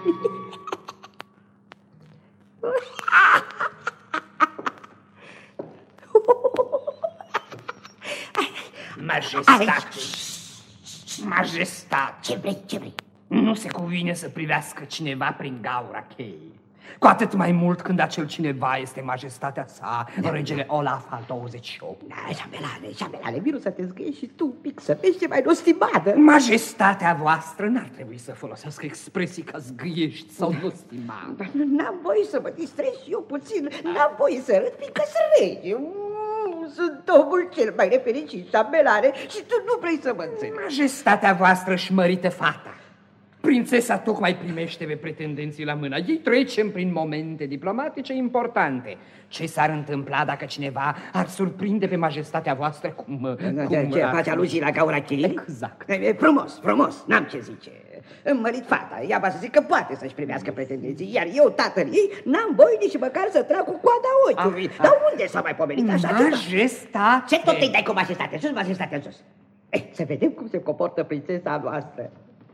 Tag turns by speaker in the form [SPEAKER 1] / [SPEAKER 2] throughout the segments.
[SPEAKER 1] Majestate! Majestate!
[SPEAKER 2] Ce vrei, ce vrei?
[SPEAKER 1] Nu se cuvine să privească cineva prin gaura cheii. Cu atât mai mult când acel cineva este majestatea sa, regele Olaf al 28.
[SPEAKER 2] Șambelane, vino să te zgâiești și tu un pic, să vezi ce mai nostimată.
[SPEAKER 1] Majestatea voastră n-ar trebui să folosească expresii ca zgâiești sau nostimată.
[SPEAKER 2] N-am voie să mă distrez și eu puțin, n-am voie să râd, fiindcă-s rege. Sunt omul cel mai nefericit, șambelane, și tu nu vrei să mă înțelegi.
[SPEAKER 1] Majestatea voastră își mărită fata. Prințesa tocmai primește pe pretendenții la mână. Ei trecem prin momente diplomatice importante. Ce s-ar întâmpla dacă cineva ar surprinde pe majestatea voastră cum
[SPEAKER 2] Ce face aluzii la gaura cheii?
[SPEAKER 1] Exact.
[SPEAKER 2] Frumos, n-am ce zice. Îmmărit fata, ea va să zic că poate să-și primească pretendenții, iar eu, tatăl ei, n-am voie nici măcar să trag cu coada ochiului. Dar unde s-a mai pomenit așa ceva?
[SPEAKER 1] Majestate!
[SPEAKER 2] Ce tot îi dai cu majestatea? Sus, majestatea, sus. Să vedem cum se comportă prințesa noastră.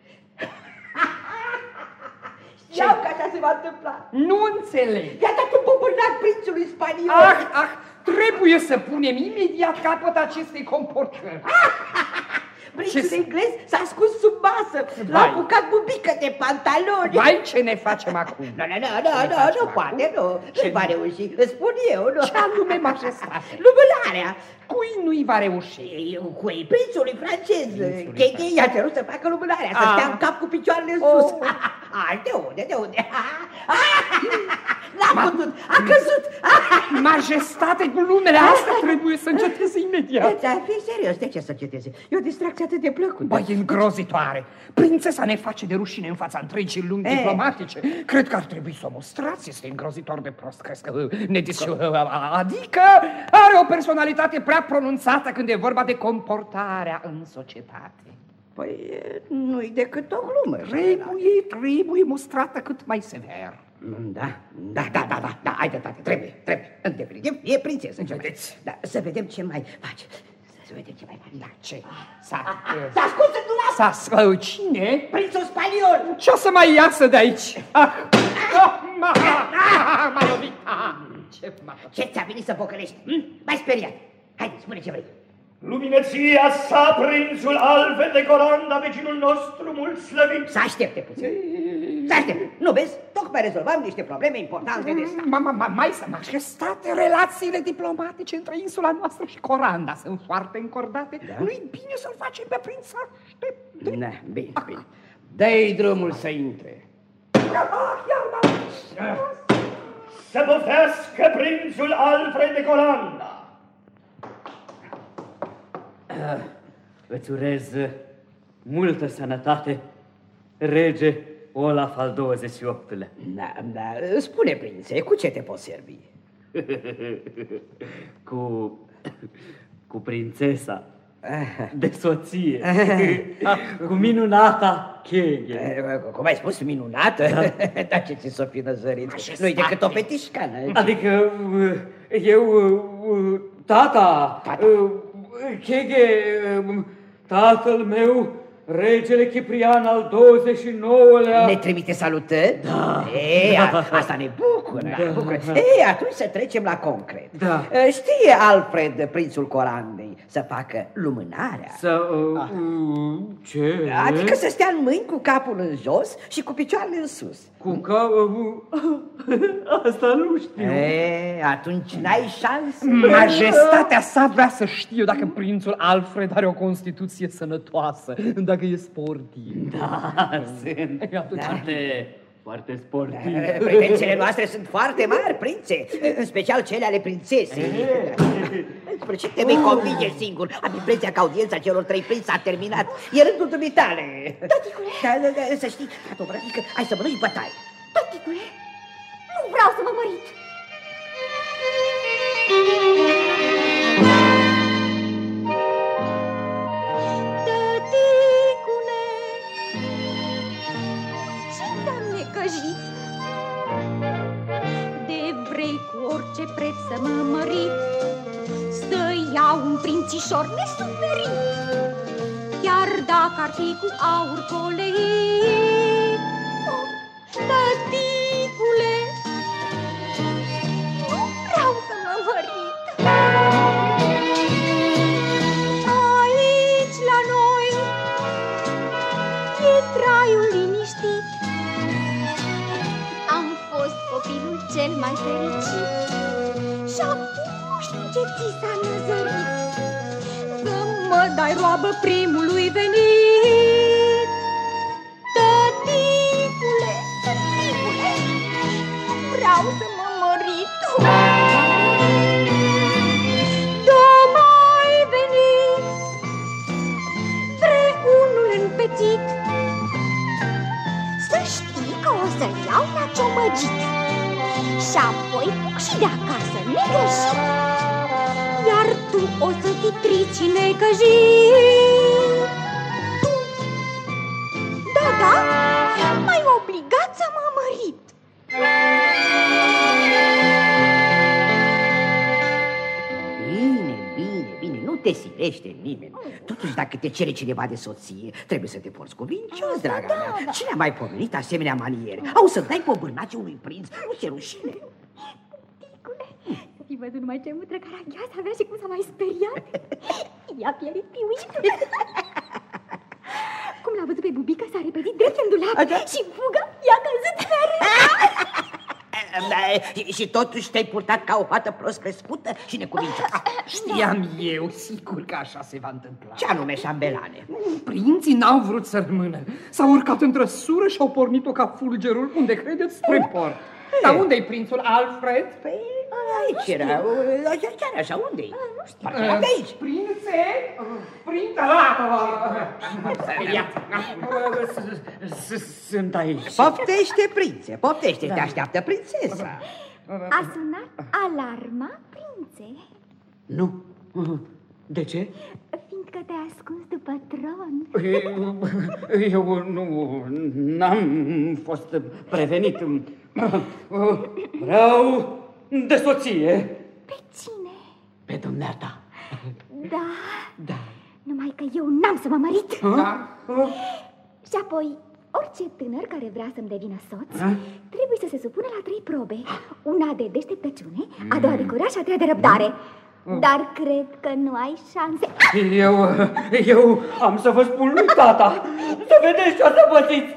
[SPEAKER 2] Știam că așa se va întâmpla.
[SPEAKER 1] Nu înțeleg.
[SPEAKER 2] I-a dat un bobânac prințului spaniol.
[SPEAKER 1] Trebuie să punem imediat capăt acestei comportări.
[SPEAKER 2] Prințul englez s-a ascuns sub masă. L-a apucat bubică de pantaloni.
[SPEAKER 1] Vai, ce ne facem acum?
[SPEAKER 2] Nu poate, nu. Nu va reuși, îți spun eu, nu.
[SPEAKER 1] Ce anume, majestate?
[SPEAKER 2] Lumânarea.
[SPEAKER 1] Cui nu-i va reuși?
[SPEAKER 2] Cui? Prințului francez. Chei i-a cerut să facă lumânarea, să stea în cap cu picioarele în sus. De unde? N-a putut, a căzut.
[SPEAKER 1] Majestate, glumele astea trebuie să înceteze imediat.
[SPEAKER 2] Da, fii serios, de ce să înceteze? E o distracție atât de plăcută.
[SPEAKER 1] Băi, îngrozitoare. Prințesa ne face de rușine în fața întregii lumi diplomatice. Cred că ar trebui să o mostrați. Este îngrozitor de prost, crezi că adică are o personalitate prea pronunțată când e vorba de comportarea în societate.
[SPEAKER 2] Păi nu-i decât o glumă.
[SPEAKER 1] Trebuie mostrată cât mai sever.
[SPEAKER 2] Da, haide, tată, trebuie. Îndeplinim, e prințesă.
[SPEAKER 1] Vedeți?
[SPEAKER 2] Da, să vedem ce mai face. Să vedem ce mai face.
[SPEAKER 1] Da, ce?
[SPEAKER 2] S-a ascuns în dulap.
[SPEAKER 1] Cine?
[SPEAKER 2] Prințul spaniol.
[SPEAKER 1] Ce o să mai iasă de aici? M-a lovit.
[SPEAKER 2] Ce ți-a venit să pocălești? M-ai speriat. Haide, spune ce vrei.
[SPEAKER 3] Luminăția sa, prințul Alfred de Coranda, vecinul nostru mult slăvit.
[SPEAKER 2] Să aștepte puțin. Să aștepte. Nu vezi? Tocmai rezolvam niște probleme importante de stat.
[SPEAKER 1] Mai să majestate, relațiile diplomatice între insula noastră și Coranda sunt foarte încordate. Da? Nu-i bine să-l facem pe prinț să aștepte.
[SPEAKER 2] Bine. Dă-i drumul să intre.
[SPEAKER 3] Să băfească prințul Alfred de Coranda.
[SPEAKER 4] Îți urez multă sănătate, rege Olaf al 28-lea.
[SPEAKER 2] Da, spune, prințe, cu ce te poți servi?
[SPEAKER 4] cu prințesa de soție, cu minunata Cheie.
[SPEAKER 2] Cum ai spus, minunată? Dar ce ți s-o fi năzărit? Nu-i decât o petișcană.
[SPEAKER 4] Adică eu, tata, Chege, tatăl meu, regele Ciprian al 29-lea...
[SPEAKER 2] Ne trimite salutări?
[SPEAKER 4] Da.
[SPEAKER 2] Asta ne bucură. Atunci să trecem la concret.
[SPEAKER 4] Da.
[SPEAKER 2] Știe Alfred, prințul Corandei, să facă lumânarea?
[SPEAKER 4] Ce?
[SPEAKER 2] Adică să stea în mâini cu capul în jos și cu picioarele în sus.
[SPEAKER 4] Asta nu știu.
[SPEAKER 2] Atunci n-ai șansă.
[SPEAKER 1] Majestatea sa vrea să știe dacă prințul Alfred are o constituție sănătoasă, dacă e sportiv.
[SPEAKER 4] Da, sunt foarte sportiv.
[SPEAKER 2] Pretențiile noastre sunt foarte mari, prințe, în special cele ale prințesei. În sfârșit te vei convinge singur. Am impresia că audiența celor 3 prinți a terminat. E rândul dumitale.
[SPEAKER 5] Taticule!
[SPEAKER 2] Să știi, tatobrătică, hai să mănânci bătaie.
[SPEAKER 5] Taticule, nu vreau să mă mărit. Tăticule, ce te-am necăjit? De vrei cu orice preț să mă mărit, să iau un prințișor nesuferit, chiar dacă ar fi cu aur poleit. cel mai fericit. Și apuși ce ți s-a năzărit, să mă dai roabă primului venit. Tăticule, tăticule, vreau să mă mărit. Da, mai venit vreunul împetit, să știi că o să-l iau la ciomăgit și apoi și de acasă negreșit, iar tu o să fi trici necăjit. Da, da, m-ai obligat să mă mărit.
[SPEAKER 2] Bine, nu te silește nimeni. Totuși, dacă te cere cineva de soție, trebuie să te porți cuvincios, draga mea. Cine a mai pomenit asemenea maniere? Au să dai bobânace unui prinț, nu ți-e rușine?
[SPEAKER 5] Ticule, să fi văzut numai ce mutră caragheasă avea și cum s-a mai speriat. I-a pierit piuit. Cum l-a văzut pe bubică, s-a repetit drept în dulap și în fugă i-a căzut pe
[SPEAKER 2] Și totuși te-ai purtat ca o fată prost crescută și necuvincioasă.
[SPEAKER 1] Știam eu, sigur că așa se va întâmpla.
[SPEAKER 2] Ce anume, șambelane?
[SPEAKER 1] Prinții n-au vrut să rămână. S-au urcat în trăsură și au pornit-o ca fulgerul, unde credeți, spre port. Dar unde-i prințul Alfred?
[SPEAKER 2] Păi aici era, chiar așa, unde-i? Nu știu, parcă de aici.
[SPEAKER 1] Prințe? Prințe?
[SPEAKER 4] Sunt aici.
[SPEAKER 2] Poftește, prințe, poftește, te așteaptă prințesa.
[SPEAKER 5] A sunat alarma, prințe.
[SPEAKER 4] Nu. De ce?
[SPEAKER 5] Fiindcă te-ai ascuns după tron.
[SPEAKER 4] Eu n-am fost prevenit. Vreau de soție.
[SPEAKER 5] Pe cine?
[SPEAKER 4] Pe dumneata.
[SPEAKER 5] Da,
[SPEAKER 4] Da.
[SPEAKER 5] numai că eu n-am să mă mărit.
[SPEAKER 1] Da.
[SPEAKER 5] Și apoi, orice tânăr care vrea să-mi devină soț trebuie să se supună la 3 probe. Una de deșteptăciune, a doua de curaj și a treia de răbdare. Dar cred că nu ai șanse.
[SPEAKER 4] Eu am să vă spun lui tata. Să vedeți ce o să pățiți.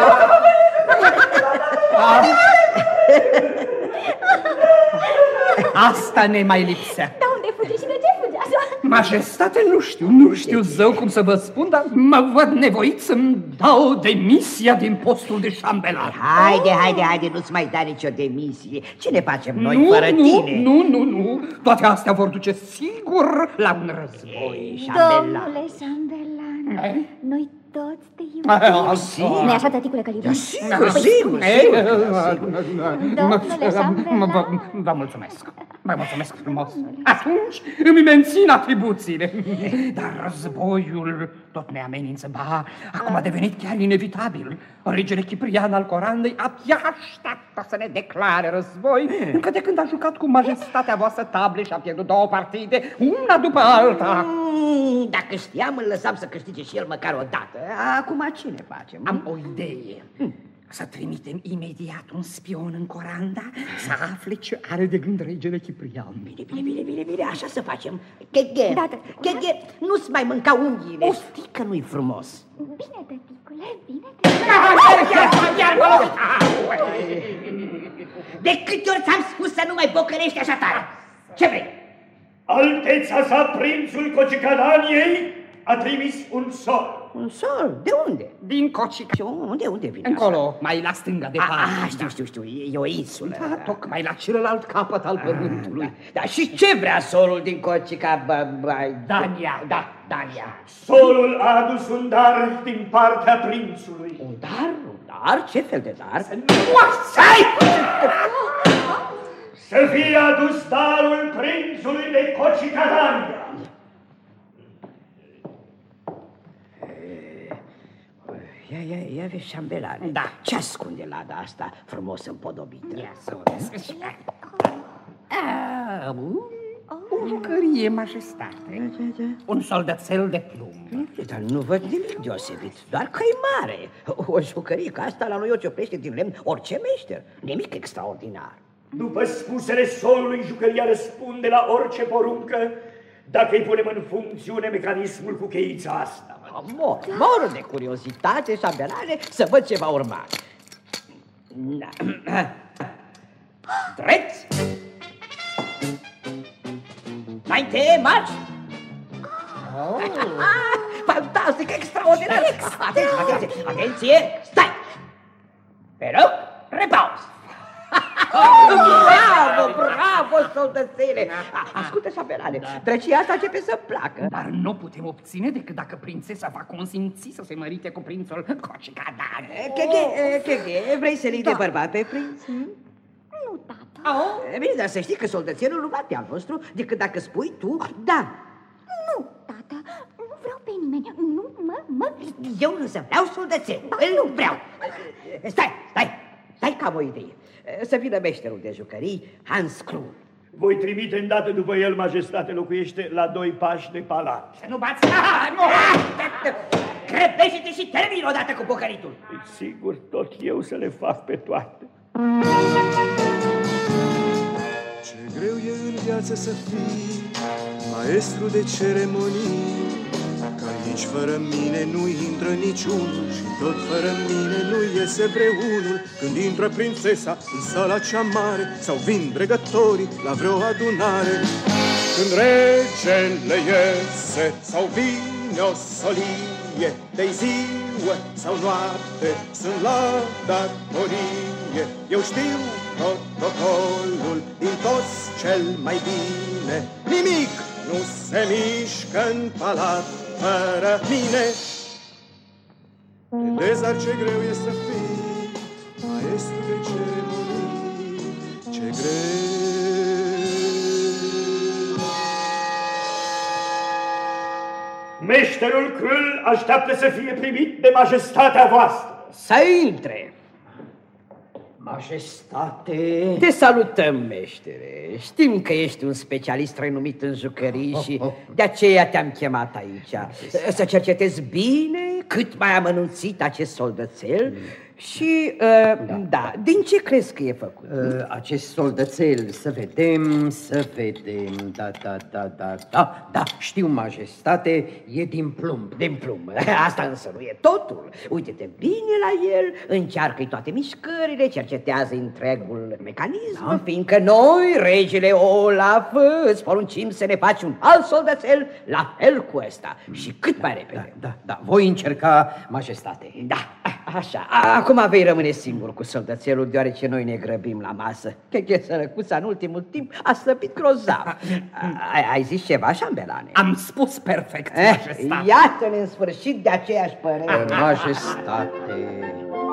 [SPEAKER 1] Asta ne mai lipsea.
[SPEAKER 5] Dar unde fuge și de ce fuge așa?
[SPEAKER 1] Majestate, nu știu zău cum să vă spun, dar mă văd nevoit să-mi dau demisia din postul de șambelan.
[SPEAKER 2] Haide, nu-ți mai da nicio demisie. Ce ne facem noi fără tine?
[SPEAKER 1] Nu, toate astea vor duce sigur la un război.
[SPEAKER 5] Domnule șambelan, noi toți te iubim. Nu-i așa, tăticule Călirin?
[SPEAKER 2] Sigur.
[SPEAKER 5] Domnule șambelan.
[SPEAKER 1] Vă mulțumesc. Vă mulțumesc frumos. Atunci îmi mențin atribuțiile. Dar războiul tot ne amenință. Ba, acum a devenit chiar inevitabil. Regele Ciprian al Corandei abia așteaptă să ne declare război, încă de când a jucat cu majestatea voastră table și a pierdut 2 partide, una după alta.
[SPEAKER 2] Dacă știam, îl lăsam să câștige și el măcar o dată. Acum ce ne facem?
[SPEAKER 1] Am o idee. Să trimitem imediat un spion în Coranda să afle ce are de gând regele Ciprian.
[SPEAKER 2] Bine, așa să facem. Cheghe, nu-ți mai mânca unghiile. Știi că nu-i frumos.
[SPEAKER 5] Bine, tăticule, bine.
[SPEAKER 2] De câte ori ți-am spus să nu mai bocărești așa tare? Ce vrei?
[SPEAKER 3] Alteța sa, prințul Cocicadaniei, a trimis un sol.
[SPEAKER 2] Un sol? De unde?
[SPEAKER 1] Din Cocica.
[SPEAKER 2] Unde vine
[SPEAKER 1] încolo,
[SPEAKER 2] asta?
[SPEAKER 1] mai la stânga de parte.
[SPEAKER 2] Știu, e o insulă.
[SPEAKER 1] Da, tocmai la celălalt capăt al pământului.
[SPEAKER 2] Da, și ce vrea solul din Cocica?
[SPEAKER 1] Dania.
[SPEAKER 2] Dania.
[SPEAKER 3] Solul a adus un dar din partea prințului.
[SPEAKER 2] Un dar? Ce fel de dar?
[SPEAKER 3] Să fie adus darul prințului de Cocicadania.
[SPEAKER 2] Ia vezi, șambelane.
[SPEAKER 1] Da.
[SPEAKER 2] Ce ascunde lada asta frumos împodobită?
[SPEAKER 1] Ia să vezi. O jucărie, majestate. Un soldățel de plumb.
[SPEAKER 2] Dar nu văd nimic deosebit, doar că e mare. O jucărie ca asta la noi o ciopește din lemn orice meșter. Nimic extraordinar.
[SPEAKER 3] După spusele solului, jucăria răspunde la orice poruncă dacă îi punem în funcțiune mecanismul cu cheița asta.
[SPEAKER 2] Mor de curiozitate, șambelane, să văd ce va urma. drept. Înainte, marș! Fantastic, extraordinar! Atenție, atenție, stai! Pe loc, repaus! Bravo, soldățele! Ascultă, șapelane, drăcia asta începe să placă.
[SPEAKER 1] Dar nu putem obține decât dacă prințesa va consimți să se mărite cu prințul Cocicadan.
[SPEAKER 2] Cheghe, vrei să-l iei de bărbat pe prinț?
[SPEAKER 5] Nu, tată.
[SPEAKER 2] Bine, dar să știi că soldățelul nu bate al vostru decât dacă spui tu da.
[SPEAKER 5] Nu, tată, nu vreau pe nimeni. Nu,
[SPEAKER 2] Eu nu să vreau soldățel, îl vreau. Stai că am o idee. Să vină meșterul de jucării, Hans Krul.
[SPEAKER 3] Voi trimite îndată după el, majestate, locuiește la 2 pași de palat.
[SPEAKER 1] Să nu bați! Nu!
[SPEAKER 2] Crepește-te și termin odată cu pocăritul.
[SPEAKER 3] Sigur, tot eu să le fac pe toate.
[SPEAKER 6] Ce greu e în viață să fii maestru de ceremonii, că aici fără mine nu intră niciunul și tot fără mine nu iese vreunul. Când intră prințesa în sala cea mare sau vin dregătorii la vreo adunare, când regele iese sau vine o solie, de ziua sau noapte sunt la datorie. Eu știu protocolul din toți cel mai bine, nimic nu se mișcă în palat fără mine. Vedeți, dar ce greu e să fii maestru de ceremonii, ce greu.
[SPEAKER 3] Meșterul Krul așteaptă să fie primit de majestatea voastră.
[SPEAKER 2] Să intre.
[SPEAKER 1] Majestate!
[SPEAKER 2] Te salutăm, meștere. Știm că ești un specialist renumit în jucării și de aceea te-am chemat aici. Să cercetezi bine, cât mai amănunțit acest soldățel și, da, din ce crezi că e făcut?
[SPEAKER 7] Acest soldățel, să vedem, da, știu, majestate, e din plumb.
[SPEAKER 2] Din plumb, asta însă nu e totul. Uite-te bine la el, încearcă-i toate mișcările, cercetează întregul mecanism, fiindcă noi, regele Olaf, îți poruncim să ne faci un alt soldățel la fel cu ăsta și cât mai repede.
[SPEAKER 7] Da, voi încerca, majestate.
[SPEAKER 2] Da, așa. Acum vei rămâne singur cu soldățelul, deoarece noi ne grăbim la masă. Că sărăcuța în ultimul timp a slăbit grozav. Ai zis ceva, șambelane?
[SPEAKER 1] Am spus perfect, majestate.
[SPEAKER 2] Iată-ne în sfârșit de aceeași părere.
[SPEAKER 7] Majestate.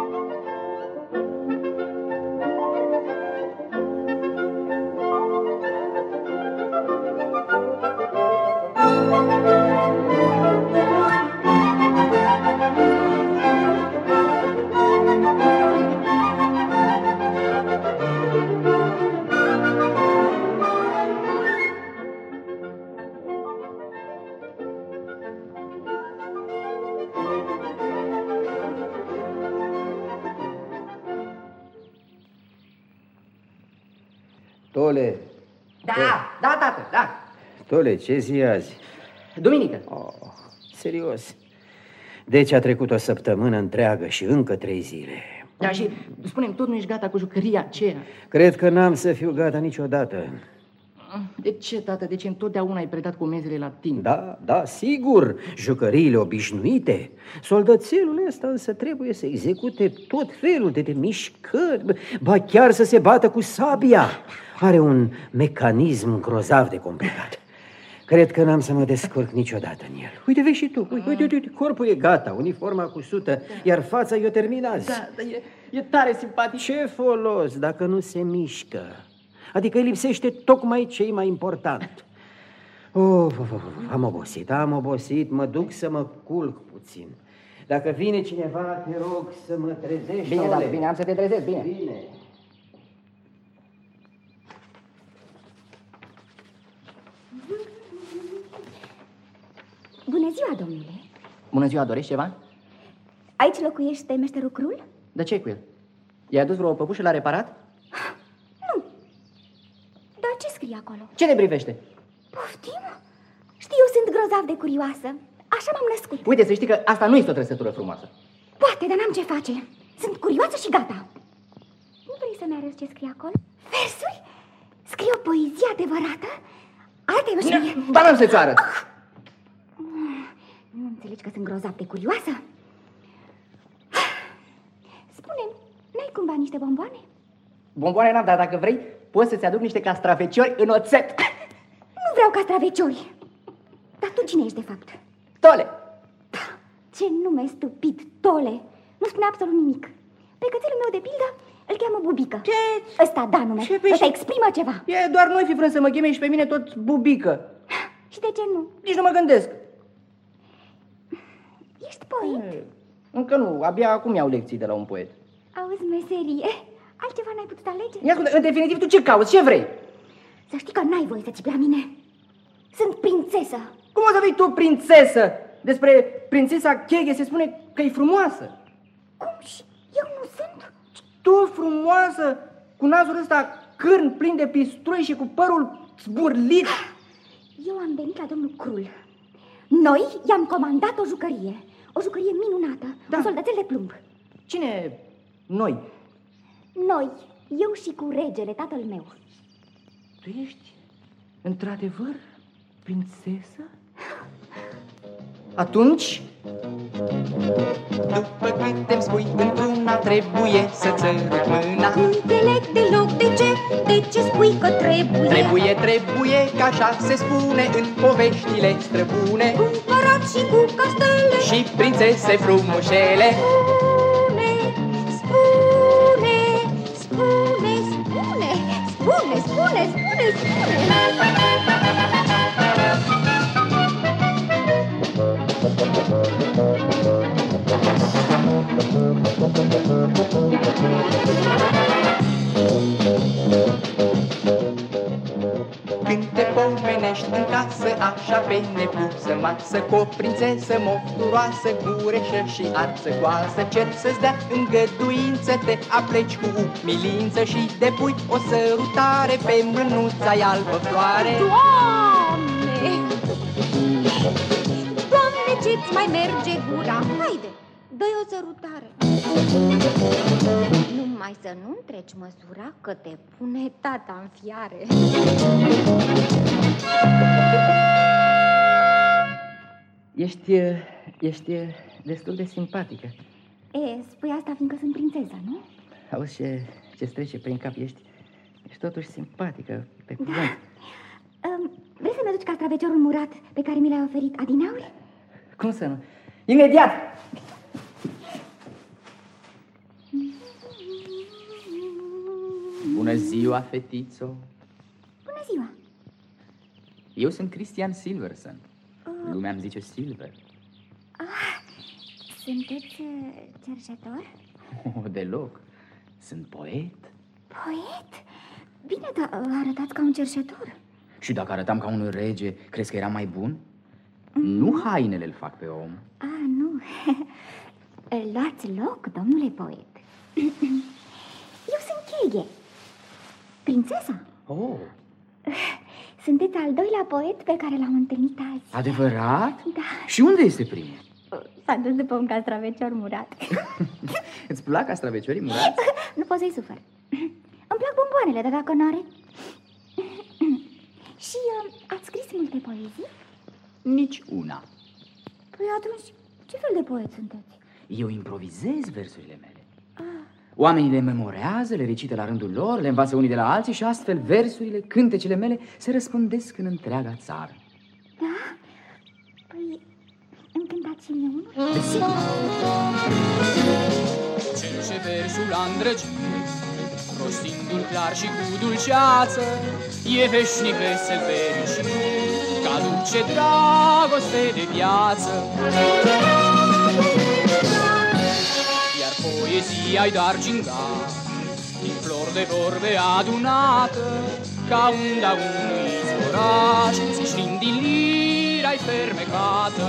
[SPEAKER 7] Tole.
[SPEAKER 2] Da, tată, da.
[SPEAKER 7] Tole, ce zi e azi?
[SPEAKER 2] Duminică.
[SPEAKER 7] Serios. Deci a trecut o săptămână întreagă și încă 3 zile.
[SPEAKER 4] Da, și spune-mi, tot nu ești gata cu jucăria aceea?
[SPEAKER 7] Cred că n-am să fiu gata niciodată.
[SPEAKER 4] De ce, tată? De ce întotdeauna ai predat comenzile la timp?
[SPEAKER 7] Da, sigur, jucăriile obișnuite. Soldățelul ăsta însă trebuie să execute tot felul de mișcări, ba chiar să se bată cu sabia. Are un mecanism grozav de complicat. Cred că n-am să mă descurc niciodată în el. Uite, vezi și tu, uite, corpul e gata, uniforma cusută, iar fața e-o terminați.
[SPEAKER 4] Da, e tare simpatic.
[SPEAKER 7] Ce folos dacă nu se mișcă? Adică îi lipsește tocmai ce-i mai important. Am obosit, mă duc să mă culc puțin. Dacă vine cineva, te rog să mă trezești.
[SPEAKER 4] Bine, da, bine, am să te trezesc, bine.
[SPEAKER 5] Bună ziua, domnule.
[SPEAKER 4] Bună ziua, dorești ceva?
[SPEAKER 5] Aici locuiește meșterul Krul?
[SPEAKER 4] De ce cu el? I-ai adus vreo păpușă la reparat?
[SPEAKER 5] Nu. Dar ce scrie acolo?
[SPEAKER 4] Ce ne privește?
[SPEAKER 5] Poftim? Știu, sunt grozav de curioasă. Așa m-am născut.
[SPEAKER 4] Uite, să știi că asta nu este o trăsătură frumoasă.
[SPEAKER 5] Poate, dar n-am ce face. Sunt curioasă și gata. Nu vrei să-mi arăți ce scrie acolo? Versuri? Scrie o poezie adevărată? Arată-i o știe.
[SPEAKER 1] Ba n-am să-ți arăt.
[SPEAKER 5] Nu înțelegi că sunt grozav de curioasă? Spune-mi, n-ai cumva niște bomboane?
[SPEAKER 4] Bomboane n-am, dar dacă vrei, poți să-ți aduc niște castraveciori în oțet.
[SPEAKER 5] Nu vreau castraveciori. Dar tu cine ești de fapt?
[SPEAKER 4] Tole.
[SPEAKER 5] Ce nume stupid, Tole. Nu spune absolut nimic. Pe cățelul meu, de pildă, îl cheamă Bubică.
[SPEAKER 4] Ce?
[SPEAKER 5] Ăsta da nume. Ăsta exprimă ceva.
[SPEAKER 4] E doar noi fi vrând să mă cheme și pe mine tot Bubică.
[SPEAKER 5] Și de ce nu?
[SPEAKER 4] Nici nu mă gândesc.
[SPEAKER 5] Ești poet?
[SPEAKER 4] Încă nu, abia acum iau lecții de la un poet.
[SPEAKER 5] Auzi, meserie. Altceva n-ai putut alege?
[SPEAKER 4] Ia ascultă, în definitiv, tu ce cauți? Ce vrei?
[SPEAKER 5] Să știi că n-ai voie să țipi la mine. Sunt prințesă.
[SPEAKER 4] Cum o să fii tu prințesă? Despre prințesa Cheghe se spune că e frumoasă.
[SPEAKER 5] Cum și eu nu sunt?
[SPEAKER 4] Tu frumoasă, cu nasul ăsta cârn plin de pistrui și cu părul zburlit.
[SPEAKER 5] Eu am venit la domnul Crul. Noi i-am comandat o jucărie. O jucărie minunată, un soldățel de plumb.
[SPEAKER 4] Cine? Noi.
[SPEAKER 5] Noi, eu și cu regele, tatăl meu.
[SPEAKER 4] Tu ești într-adevăr prințesă? Atunci,
[SPEAKER 8] după câte-mi spui, într-una trebuie să-ți arăt mâna.
[SPEAKER 5] Nu înțeleg deloc de ce spui că trebuie.
[SPEAKER 8] Trebuie, că așa se spune în poveștile străbune.
[SPEAKER 5] Cu împărat și cu castele
[SPEAKER 8] Și prințese frumușele.
[SPEAKER 5] Spune.
[SPEAKER 8] Când te pomenești în casă așa pe nepusă masă, cu o prințesă mofturoasă, gureșă și arțăgoasă, cer să-ți dea îngăduință, te apleci cu umilință și depui o sărutare pe mânuța-i albă floare.
[SPEAKER 5] Doamne, ce-ți mai merge gura? Haide, dă-i o sărutare. Numai să nu întreci măsura, că te pune tata în fiare.
[SPEAKER 4] Ești destul de simpatică.
[SPEAKER 5] Spui asta fiindcă sunt prințesa, nu?
[SPEAKER 4] Auzi ce-ți trece prin cap, ești totuși simpatică, pe cuvânt.
[SPEAKER 5] Vrei să-mi aduci castraveciorul murat pe care mi l-ai oferit adineauri?
[SPEAKER 4] Cum să nu? Imediat!
[SPEAKER 8] Bună ziua, fetițo!
[SPEAKER 5] Bună ziua!
[SPEAKER 8] Eu sunt Christian Silverson. Lumea îmi zice Silver.
[SPEAKER 5] Sunteți cerșetor?
[SPEAKER 8] Deloc. Sunt poet.
[SPEAKER 5] Poet? Bine, dar arătați ca un cerșetor.
[SPEAKER 8] Și dacă arătam ca un rege, crezi că era mai bun? Nu hainele îl fac pe om.
[SPEAKER 5] Nu. Luați loc, domnule poet. Eu sunt Cheghe, prințesa.
[SPEAKER 8] Oh.
[SPEAKER 5] Sunteți al doilea poet pe care l-am întâlnit azi.
[SPEAKER 8] Adevărat?
[SPEAKER 5] Da.
[SPEAKER 8] Și unde este primul?
[SPEAKER 5] S-a dus după un castravecior murat.
[SPEAKER 8] Îți plac castraveciorii murați?
[SPEAKER 5] Nu pot să-i sufăr. Îmi plac bomboanele, dar dacă n-are. Și ați scris multe poezii?
[SPEAKER 8] Nici una.
[SPEAKER 5] Păi atunci, ce fel de poet sunteți?
[SPEAKER 8] Eu improvizez versurile mele. Oamenii le memorează, le recită la rândul lor, le învață unii de la alții și astfel versurile, cântecele mele se răspândesc în întreaga țară.
[SPEAKER 5] Da? Păi, îmi cântați și mie unul?
[SPEAKER 8] Desigur. Cel ce versul a îndrăgit, rostindu-l clar și cu dulceață, e veșnic vesel fericit, că aduce dragoste de viață. Iar poezia-i darginga, din flori de vorbe adunată, ca unda unui izvoraș, țâșnind din lira-i fermecată.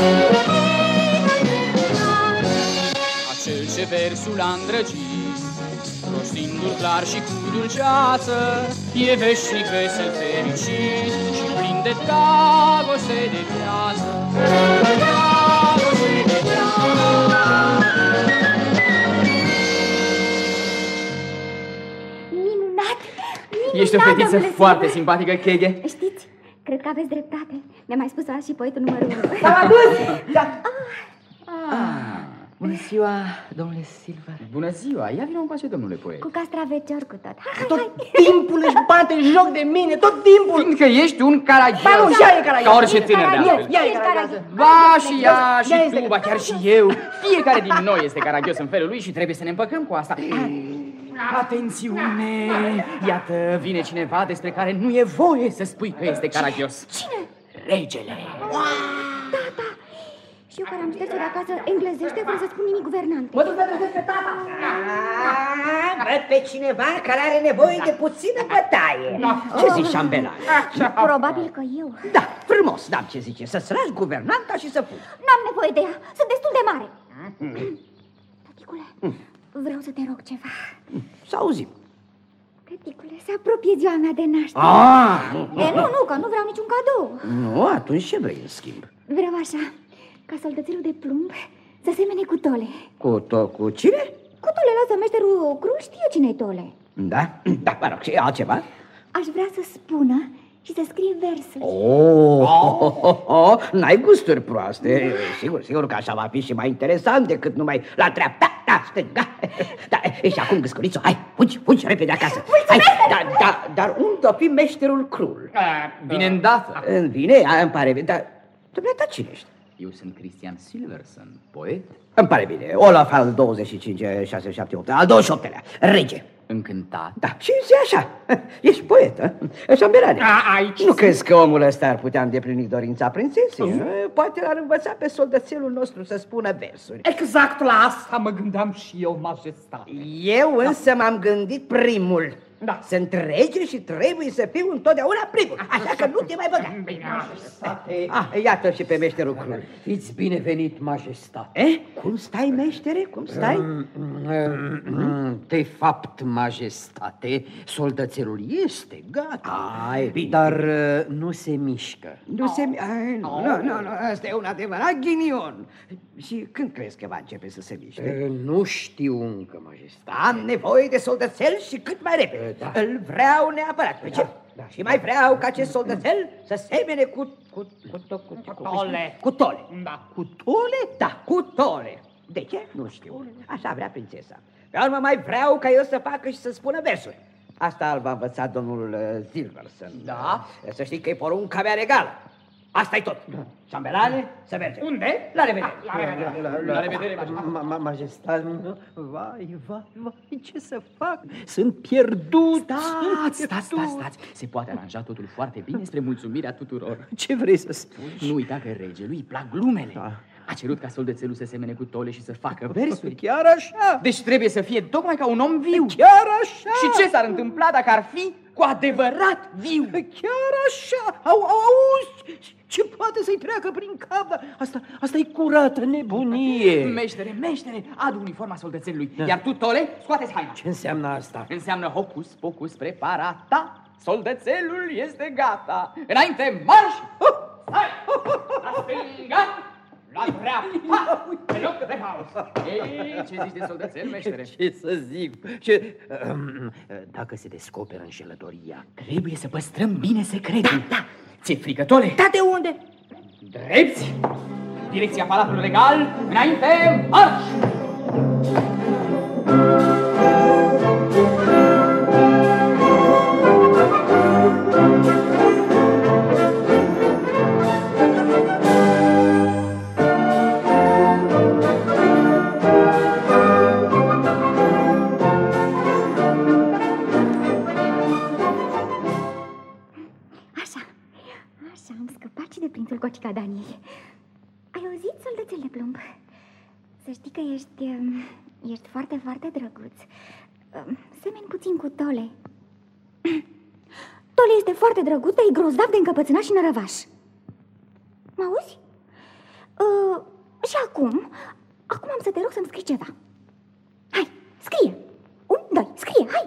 [SPEAKER 8] Acel ce versul a îndrăgit, rostindu-l clar și cu dulceață, e veșnic vesel fericit și plin de dragoste de viață. Dragoste de viață.
[SPEAKER 5] Minunat!
[SPEAKER 9] Ești o fetiță foarte simpatică, Chege.
[SPEAKER 5] Știți, cred că aveți dreptate. Mi-a mai spus azi și poetul numărul 1.
[SPEAKER 2] S-am adus! Da.
[SPEAKER 9] Bună ziua, domnule Silver. Bună ziua, ia vină încoace, domnule poet.
[SPEAKER 5] Cu castraveciori cu tot. Hai,
[SPEAKER 7] Tot
[SPEAKER 5] hai.
[SPEAKER 7] timpul își bate joc de mine, tot timpul.
[SPEAKER 9] Fiindcă ești un caragios.
[SPEAKER 7] Ba nu, ea e caragios.
[SPEAKER 9] Ca orice tânăr de altfel.
[SPEAKER 7] Ea e caragios.
[SPEAKER 9] Ba și ea și tu, ba chiar și eu. Fiecare din noi este caragios în felul lui și trebuie să ne împăcăm cu asta. Atențiune! Iată, vine cineva despre care nu e voie să spui că este caragios.
[SPEAKER 5] Cine?
[SPEAKER 9] Regele.
[SPEAKER 5] Tata. Și eu care am șters-o de acasă englezește fără să spun nimic guvernante.
[SPEAKER 2] Mă duc să trezesc pe tata. Văd pe cineva care are nevoie de puțină bătaie. Ce zici, șambelan?
[SPEAKER 5] Probabil că eu.
[SPEAKER 2] Da, frumos, da, ce zice, să-ți lași guvernanta și să fugi.
[SPEAKER 5] N-am nevoie de ea, sunt destul de mare. Tăticule, vreau să te rog ceva.
[SPEAKER 2] Să auzim.
[SPEAKER 5] Tăticule, se apropie ziua mea de naștere. Nu, că nu vreau niciun cadou.
[SPEAKER 2] Nu, atunci ce vrei în schimb?
[SPEAKER 5] Vreau așa, ca soldățelul de plumb să semene cu Tole.
[SPEAKER 2] Cu cine?
[SPEAKER 5] Cu Tole, lasă meșterul Crul, știu cine-i Tole.
[SPEAKER 2] Da, mă rog, și altceva?
[SPEAKER 5] Aș vrea să spună și să scrie versuri.
[SPEAKER 2] N-ai gusturi proaste. Sigur că așa va fi și mai interesant decât numai la dreapta, stânga. Da, și acum, gâscurițo, hai, fugi repede acasă. Hai, dar unde o fi meșterul Crul?
[SPEAKER 9] Vine îndată.
[SPEAKER 2] Vine? Îmi pare bine, dar dumneata cine ești?
[SPEAKER 9] Eu sunt Christian Silverson, poet.
[SPEAKER 2] Îmi pare bine, Olaf al 25, 6, 7, 8, al 28-lea, rege.
[SPEAKER 9] Încântat.
[SPEAKER 2] Da, și zi așa, ești poet, șambelane.
[SPEAKER 1] Aici
[SPEAKER 2] Nu crezi că omul ăsta ar putea îndeplini dorința prințesei? Poate l-ar învăța pe soldățelul nostru să spună versuri.
[SPEAKER 1] Exact la asta mă gândeam și eu, majestate.
[SPEAKER 2] Eu însă m-am gândit primul.
[SPEAKER 1] Da.
[SPEAKER 2] Sunt rege și trebuie să fiu întotdeauna primul, așa că nu te mai băga.
[SPEAKER 1] Bine,
[SPEAKER 7] Majestate,
[SPEAKER 2] Iată și pe meșterul Crul.
[SPEAKER 7] fiți binevenit, majestate.
[SPEAKER 2] Cum stai, meștere? Cum stai?
[SPEAKER 7] De fapt, majestate, soldățelul este gata.
[SPEAKER 2] Bine.
[SPEAKER 7] Dar nu se mișcă.
[SPEAKER 2] Nu, asta e un adevărat ghinion. Și când crezi că va începe să se miște?
[SPEAKER 7] Nu știu încă, majestate.
[SPEAKER 2] Am nevoie de soldățel și cât mai repede. Îl vreau neapărat. Pe ce? Și mai vreau ca acest soldățel să semene cu
[SPEAKER 1] Tole.
[SPEAKER 2] Cu Tole.
[SPEAKER 1] Da.
[SPEAKER 2] Cu Tole? Da, cu Tole. De ce? Nu știu. Așa vrea prințesa. Pe urmă mai vreau ca eu să facă și să spună versuri. Asta îl va învăța domnul Silverson.
[SPEAKER 1] Da.
[SPEAKER 2] Să știi că e porunca mea regală. Asta-i tot. Șambelane, să mergem.
[SPEAKER 1] Unde?
[SPEAKER 2] La revedere.
[SPEAKER 1] La revedere,
[SPEAKER 7] Majestate, vai, ce să fac? Sunt pierdut.
[SPEAKER 9] Stați. Se poate aranja totul foarte bine spre mulțumirea tuturor.
[SPEAKER 7] Ce vrei să spui?
[SPEAKER 9] Nu uita că regelui îi plac glumele.
[SPEAKER 7] Da.
[SPEAKER 9] A cerut ca soldățelul să semene cu Tole și să facă versuri.
[SPEAKER 7] Chiar așa?
[SPEAKER 9] Deci trebuie să fie tocmai ca un om viu.
[SPEAKER 7] Chiar așa?
[SPEAKER 9] Și ce s-ar întâmpla dacă ar fi cu adevărat viu?
[SPEAKER 7] Chiar așa? Auzi? Ce poate să-i treacă prin cap? Asta e curată nebunie.
[SPEAKER 9] Meștere, adu uniforma soldățelului. Iar tu, Tole, scoate-ți haina.
[SPEAKER 7] Ce înseamnă asta?
[SPEAKER 9] Înseamnă hocus pocus preparata. Soldățelul este gata. Înainte, marș! Hai! La stânga! La dreapta! Pe loc de pauză! Ei, ce zici de soldățel, meștere?
[SPEAKER 7] Ce să zic? Dacă se descoperă înșelătoria,
[SPEAKER 9] Trebuie să păstrăm bine secretul. Da. Ți-e frică, Tole?
[SPEAKER 2] Da, de unde?
[SPEAKER 9] Drepți! Direcția Palatului Regal, înainte, marș!
[SPEAKER 5] Așa, am scăpat și de prințul Cocica Daniei. Ai auzit, soldățel de plumb? Să știi că ești foarte, foarte drăguț. Semeni puțin cu Tole. Tole este foarte drăguț, dar e grozav de încăpățânat și nărăvaș. Mă auzi? Și acum am să te rog să-mi scrii ceva. Hai, scrie! 1, 2, scrie, hai!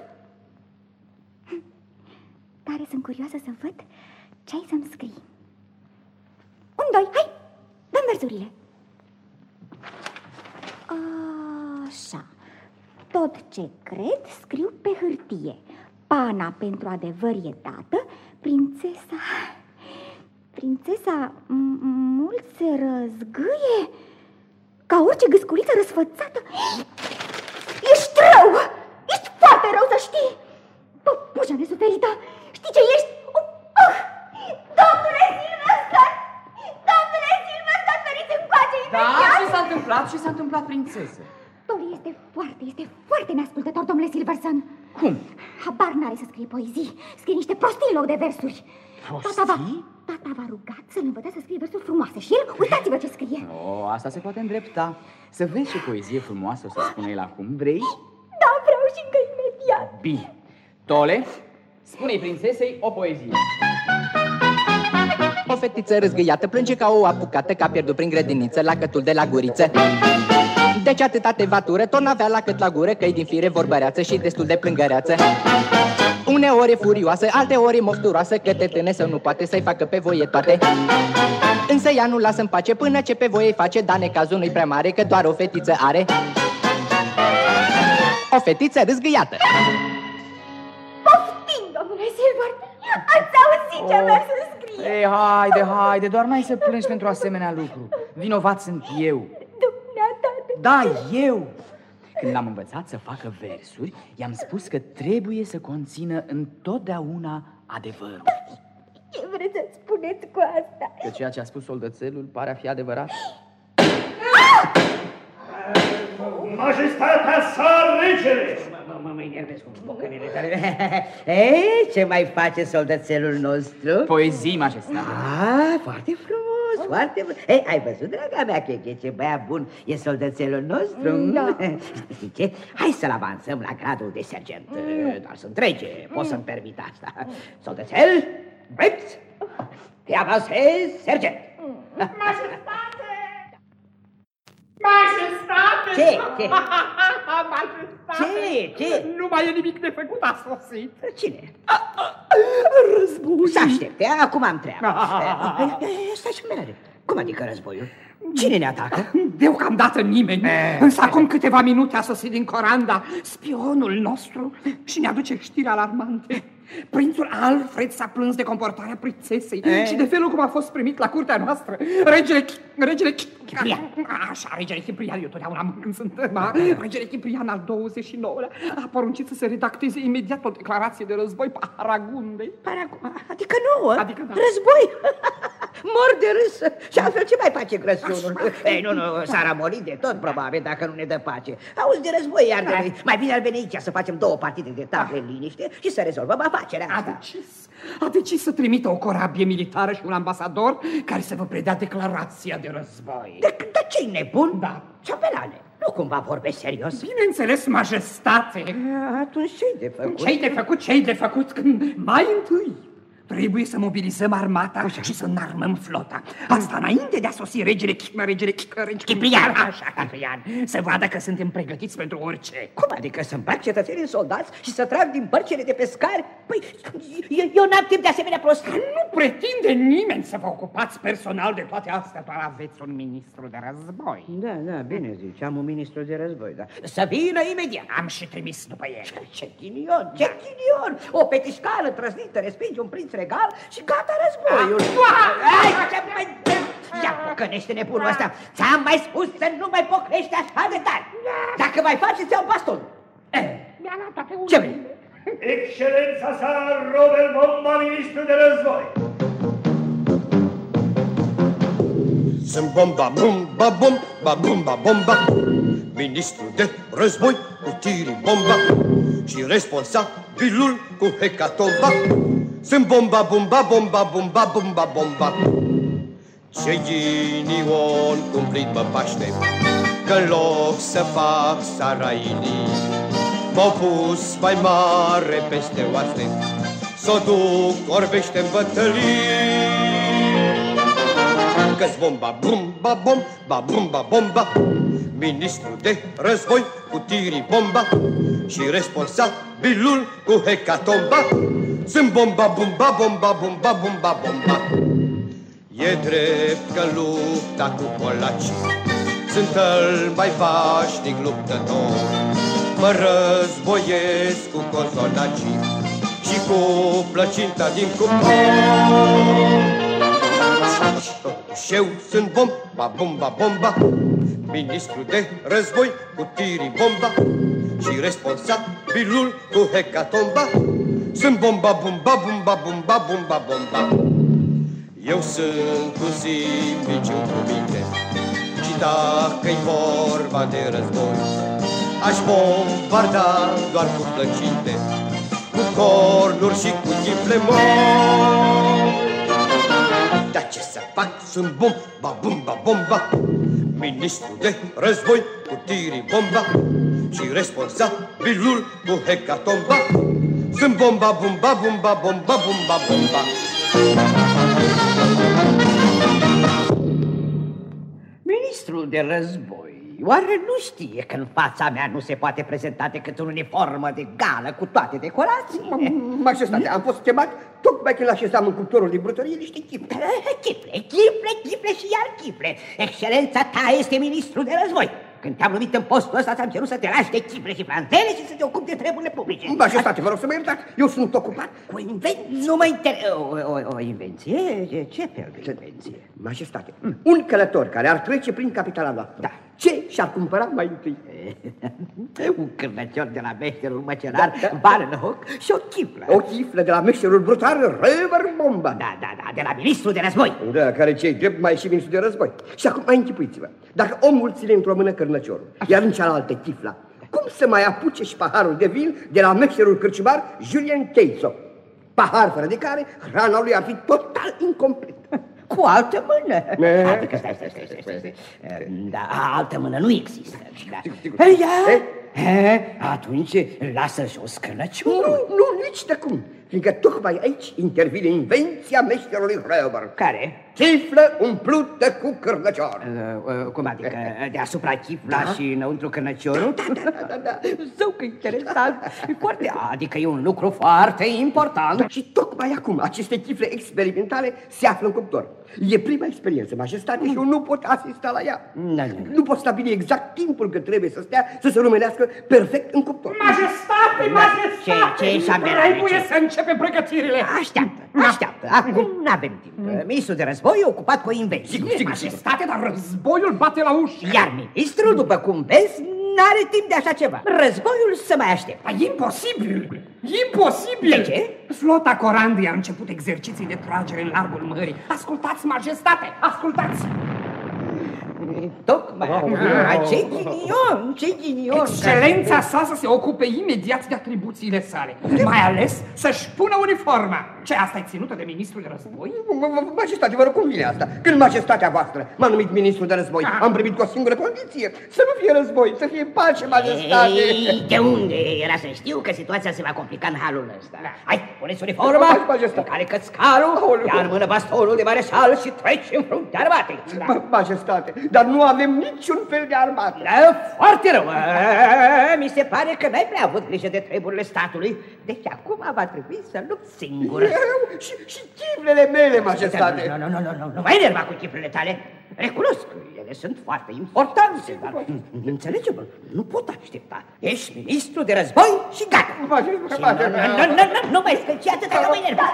[SPEAKER 5] Tare sunt curioasă să văd ce ai să-mi scrii. 1, 2, hai! Dăm versurile. Așa. Tot ce cred scriu pe hârtie. Pana pentru adevăr e dată, prințesa mult se răzgâie ca orice gâsculiță răsfățată. Ești rău! Ești foarte rău, să știi! Păpușa nesuferită! Știi ce ești? Domnule Silverstone! Domnule Silverstone, veniți încoace imediat!
[SPEAKER 9] Da, ce s-a întâmplat? Ce s-a întâmplat, prințesă?
[SPEAKER 5] Dolly este foarte neascultător, domnule Silverstone.
[SPEAKER 9] Cum?
[SPEAKER 5] Habar n-are să scrie poezii. Scrie niște prostii în loc de versuri.
[SPEAKER 9] Prostii?
[SPEAKER 5] Tata v-a rugat să-l învățați să scrie versuri frumoase și el, uitați-vă ce scrie.
[SPEAKER 9] Asta se poate îndrepta. Să vezi ce poezie frumoasă o să spune el acum. Vrei?
[SPEAKER 5] Da, vreau și încă imediat.
[SPEAKER 9] Bine. Tole, spune-i prințesei o poezie.
[SPEAKER 8] O fetiță răzgâiată plânge ca o apucată, că a pierdut prin grădiniță lacătul de la guriță. Deci atâta tevatură, tot n-avea lacăt la gură, că-i din fire vorbăreață și destul de plângăreață. Uneori e furioasă, alteori e mofturoasă, că te tâne să nu poate să-i facă pe voie toate. Însă ea nu lasă în pace până ce pe voie face, dar necazul nu-i prea mare, că doar o fetiță are. O fetiță râzgâiată.
[SPEAKER 5] Poftim, domnule Silver, ați auzit ce versuri scrie?
[SPEAKER 9] Ei, haide, doar n-ai să plângi pentru asemenea lucru. Vinovat sunt eu. Da, eu! Când l-am învățat să facă versuri, i-am spus că trebuie să conțină întotdeauna adevărul.
[SPEAKER 5] Ce vreți să spuneți cu asta?
[SPEAKER 9] Că ceea ce a spus soldățelul pare a fi adevărat.
[SPEAKER 3] Majestatea sa, regele!
[SPEAKER 2] Mă enervez cu bocănile tale. Ei, ce mai face soldățelul nostru?
[SPEAKER 9] Poezii, majestate.
[SPEAKER 2] Foarte frumos, foarte frumos. Ei, ai văzut, draga mea, Cheche, ce băiat bun e soldățelul nostru?
[SPEAKER 5] Da.
[SPEAKER 2] Știi ce? Hai să-l avansăm la gradul de sergent. Doar sunt rege, pot să-mi permit asta. Soldățel, drept, te avansezi, sergent.
[SPEAKER 1] Majestate! Majestate!
[SPEAKER 2] Ce?
[SPEAKER 1] Majestate!
[SPEAKER 2] Ce?
[SPEAKER 1] Nu mai e nimic de făcut, a sosit.
[SPEAKER 2] Cine?
[SPEAKER 1] Război.
[SPEAKER 2] Să aștepte, acum am treabă. Stai și mereu. Cum adică războiul? Cine ne atacă?
[SPEAKER 1] Deocamdată nimeni. Însă acum câteva minute a sosit din Coranda spionul nostru și ne aduce știri alarmante. Prințul Alfred s-a plâns de comportarea prințesei și de felul cum a fost primit la curtea noastră. Regele Ciprian. Așa, regele Ciprian, eu totdeauna am când sunt. Regele Ciprian al 29-lea a poruncit să se redacteze imediat o declarație de război pe Aragundei.
[SPEAKER 2] Adică nouă?
[SPEAKER 1] Adică da.
[SPEAKER 2] Război? Mor de râs. Și altfel ce mai face grăsunul? Ei, nu, s-ar amoli de tot, probabil, dacă nu ne dă pace. Auzi de război, iar de noi. Mai bine ar veni aici să facem 2 partide de table în liniște și să rezolvăm afacerea asta.
[SPEAKER 1] A decis să trimită o corabie militară și un ambasador care să vă predea declarația de război.
[SPEAKER 2] Dar ce-i nebun?
[SPEAKER 1] Da.
[SPEAKER 2] Ciambelane, nu cumva vorbești serios?
[SPEAKER 1] Bineînțeles, majestate.
[SPEAKER 2] Atunci ce-i de făcut?
[SPEAKER 1] Ce-i de făcut când mai întâi trebuie să mobilizăm armata și să înarmăm flota. Asta înainte de a sosi regele Ciprian. Așa, Ciprian. Să vadă că suntem pregătiți pentru orice.
[SPEAKER 2] Cum adică să îmbrac cetățenii în soldați și să trag din bărcile de pescari? Păi, eu n-am timp de asemenea prostii.
[SPEAKER 1] Nu pretinde nimeni să vă ocupați personal de toate astea, doar aveți un ministru de război.
[SPEAKER 2] Da, bine zici, am un ministru de război, da. Să vină imediat.
[SPEAKER 1] Am și trimis după el.
[SPEAKER 2] Ce ghinion! O petișcală trăsnită respinge un prinț regal și gata războiul. Ia pocănește nebunul ăsta. Ți-am mai spus să nu mai pocănești așa de tare. Dacă mai faci, îți iau bastonul.
[SPEAKER 1] Mi-a luat pe
[SPEAKER 2] ce vrei?
[SPEAKER 3] Excelența sa, Robert Bomba, ministru de război.
[SPEAKER 6] Sunt bomba, bomba, bomba, bomba, bomba, ministru de război cu tirii bomba și responsabilul cu hecatomba. Sunt bomba, bomba, bomba, bomba, bomba, bomba. Ce ghinion cumplit mă paște, că-n loc să fac sarainii, m-au pus mai mare peste oaste, s-o duc orbește-n bătălii. Că-s bomba, bomba, bomba, bomba, bomba, ministru de război cu tirii bomba și responsabilul cu hecatomba. Sunt bomba, bomba, bomba, bomba, bomba, bomba. E drept că lupta cu polacii sunt cel mai vașnic luptător. Mă războiesc cu cozonacii și cu plăcinta din cuptor. Și eu sunt bomba, bomba, bomba, ministru de război cu tirii bomba și responsabilul cu hecatomba. Sunt bomba, bomba, bomba, bomba, bomba, bomba. Eu sunt cu simpiciu cu minte și dacă-i vorba de război, aș bombarda doar cu plăcinte, cu cornuri și cu chifle moi. Dar ce să fac? Sunt bomba, bomba, bomba, ministru de război cu tirii bomba și responsabilul cu hecatomba. Sunt bomba, bomba, bomba, bomba, bomba, bomba.
[SPEAKER 2] Ministrul de război, oare nu știe că în fața mea nu se poate prezenta decât în uniformă de gală cu toate decorațiile?
[SPEAKER 10] Majestate, am fost chemat tocmai când așezam în cuptorul din brutărie niște chifle.
[SPEAKER 2] Chifle și iar chifle. Excelența ta este ministrul de război. Când te-am numit în postul ăsta, ți-am cerut să te lași de chifle și franțele și să te ocupi de treburile publice.
[SPEAKER 10] Majestate, vă rog să mă iertați, eu sunt ocupat
[SPEAKER 2] cu invenție. Nu mă o invenție? Ce fel de invenție?
[SPEAKER 10] Majestate, un călător care ar trece prin capitala noastră, da. Ce și-ar cumpăra mai întâi?
[SPEAKER 2] Un cârnăcior de la meșterul măcelar, Barenhoc, și o chiflă.
[SPEAKER 10] O chiflă de la meșterul brutal, Röver Bomba.
[SPEAKER 2] Da, de la ministrul de război.
[SPEAKER 10] Da, care ce-i drept mai și ministrul de război. Și acum mai închipuiți-vă, dacă omul ține într-o mână cârnăciorul, iar în cealaltă chifla, cum să mai apuce și paharul de vin de la meșterul cârciumar Julien Teiso? Pahar fără de care hrana lui ar fi total incompletă.
[SPEAKER 2] Cu altă mână. Adică stai. Da, altă mână nu există. Atunci lasă jos cârnăciorul.
[SPEAKER 10] Nu, nici de cum. Fiindcă tocmai aici intervine invenția meșterului Röver.
[SPEAKER 2] Care?
[SPEAKER 10] Chiflă umplută cu cârnăcior.
[SPEAKER 2] Cum adică? Deasupra chifla și înăuntru cârnăciorul? Da. Zău că interesant. Adică e un lucru foarte important.
[SPEAKER 10] Și tocmai acum aceste chifle experimentale se află în cuptor. E prima experiență, majestate, și eu nu pot asista la ea. Nu pot stabili exact timpul cât trebuie să stea să se rumenească perfect în cuptor.
[SPEAKER 1] Majestate!
[SPEAKER 2] Ce
[SPEAKER 1] trebuie să începem pregătirile.
[SPEAKER 2] Așteaptă. Acum n-avem timp. Ministrul de război e ocupat cu o invenție.
[SPEAKER 1] Sigur. Majestate, dar războiul bate la ușă.
[SPEAKER 2] Iar ministrul, după cum vezi, n-are timp de așa ceva. Războiul să mai aștepte.
[SPEAKER 1] Imposibil!
[SPEAKER 2] De ce?
[SPEAKER 1] Flota Corandii a început exerciții de tragere în largul mării. Ascultați, majestate, ascultați!
[SPEAKER 2] Tocmai ce ghinion!
[SPEAKER 1] Excelența sa să se ocupe imediat de atribuțiile sale, mai ales să-și pună uniforma. Ce, asta e ținută de ministrul de război?
[SPEAKER 10] Majestate, vă rog, cum vine asta? Când majestatea voastră m-a numit ministrul de război, am primit cu o singură condiție: să nu fie război, să fie pace, majestate.
[SPEAKER 2] De unde era să știu că situația se va complica în halul ăsta? Hai, puneți uniforma, care cățcarul, iar mână bastonul de mareșal și treci în fruntea armatei.
[SPEAKER 10] Majestate, dar nu avem niciun fel de armată.
[SPEAKER 2] Foarte rău. Mi se pare că n-ai prea avut grijă de treburile statului, deci acum va trebui să lupt singur.
[SPEAKER 10] Și chiflele mele, majestate.
[SPEAKER 2] Nu mai enerva cu chiflele tale. Recunosc, ele sunt foarte importante, dar înțelege-mă, nu pot aștepta. Ești ministru de război și gata. Nu mai scăci atâta, nu mă enerva.